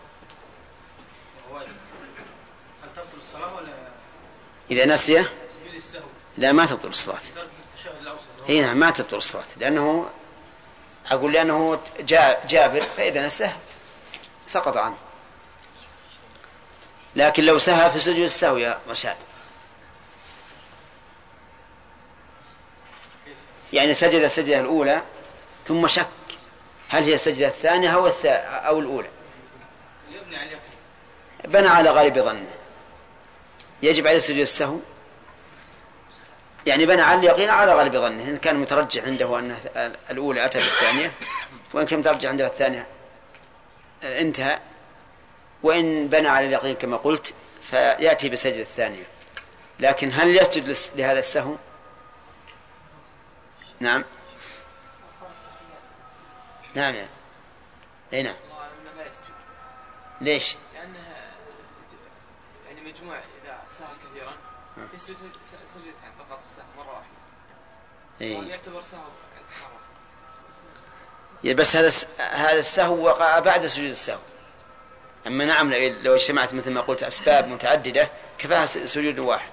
وهو واجب، هل تبطل الصلاة ولا؟ إذا نسي سجود السهو لا ما تبطل الصلاة. هي نعم ما تبطل الصلاة، لأنه أقول لأنه جابر فإذا نسه سقط عنه. لكن لو سهى في سجود السهو يا رشاد، يعني سجد السجدة الأولى ثم شك هل هي السجدة الثانية أو, أو الأولى، بنى على غالب ظنه، يجب عليه سجود السهو، يعني بنى على اليقين على غالب ظنه. إن كان مترجح عنده أن الأولى أتى بالثانية، وإن كان مترجح عنده الثانية انتهى، وإن بنى على اليقين كما قلت فيأتي بسجد الثانية. لكن هل يسجد لهذا السهو؟ نعم نعم اي نعم. ليش؟ لأنه يعني مجموع إذا سهى كثيرا يسجد سجدتين فقط السهو مرة واحدة. إيه. يعتبر سهو مرة. بس هذا هذا السهو وقع بعد سجود السهو. أما نعم لو اجتمعت مثل ما قلت أسباب متعددة كفاها سجود واحد.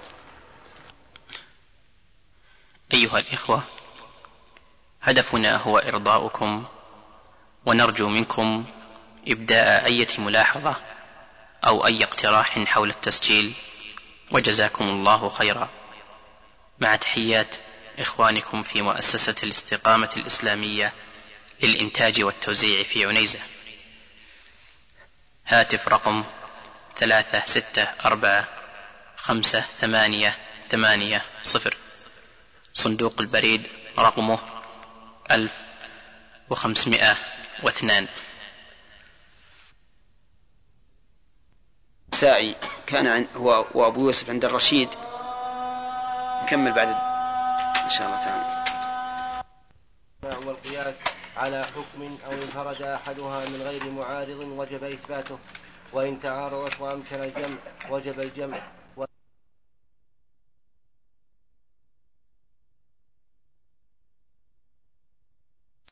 أيها الإخوة، هدفنا هو إرضاؤكم، ونرجو منكم إبداء أي ملاحظة أو أي اقتراح حول التسجيل، وجزاكم الله خيرا. مع تحيات إخوانكم في مؤسسة الاستقامة الإسلامية للإنتاج والتوزيع في عنيزة. هاتف رقم ثلاثة ستة أربعة خمسة ثمانية ثمانية صفر. صندوق البريد رقمه ألف وخمسمائة واثنان. ساعي كان هو وأبو يوسف عند الرشيد. نكمل بعد إن شاء الله تعالى. والقياس على حكم أو انفرد أحدها من غير معارض وجب إثباته، وإن تعارضت وأمكن الجمع وجب الجمع.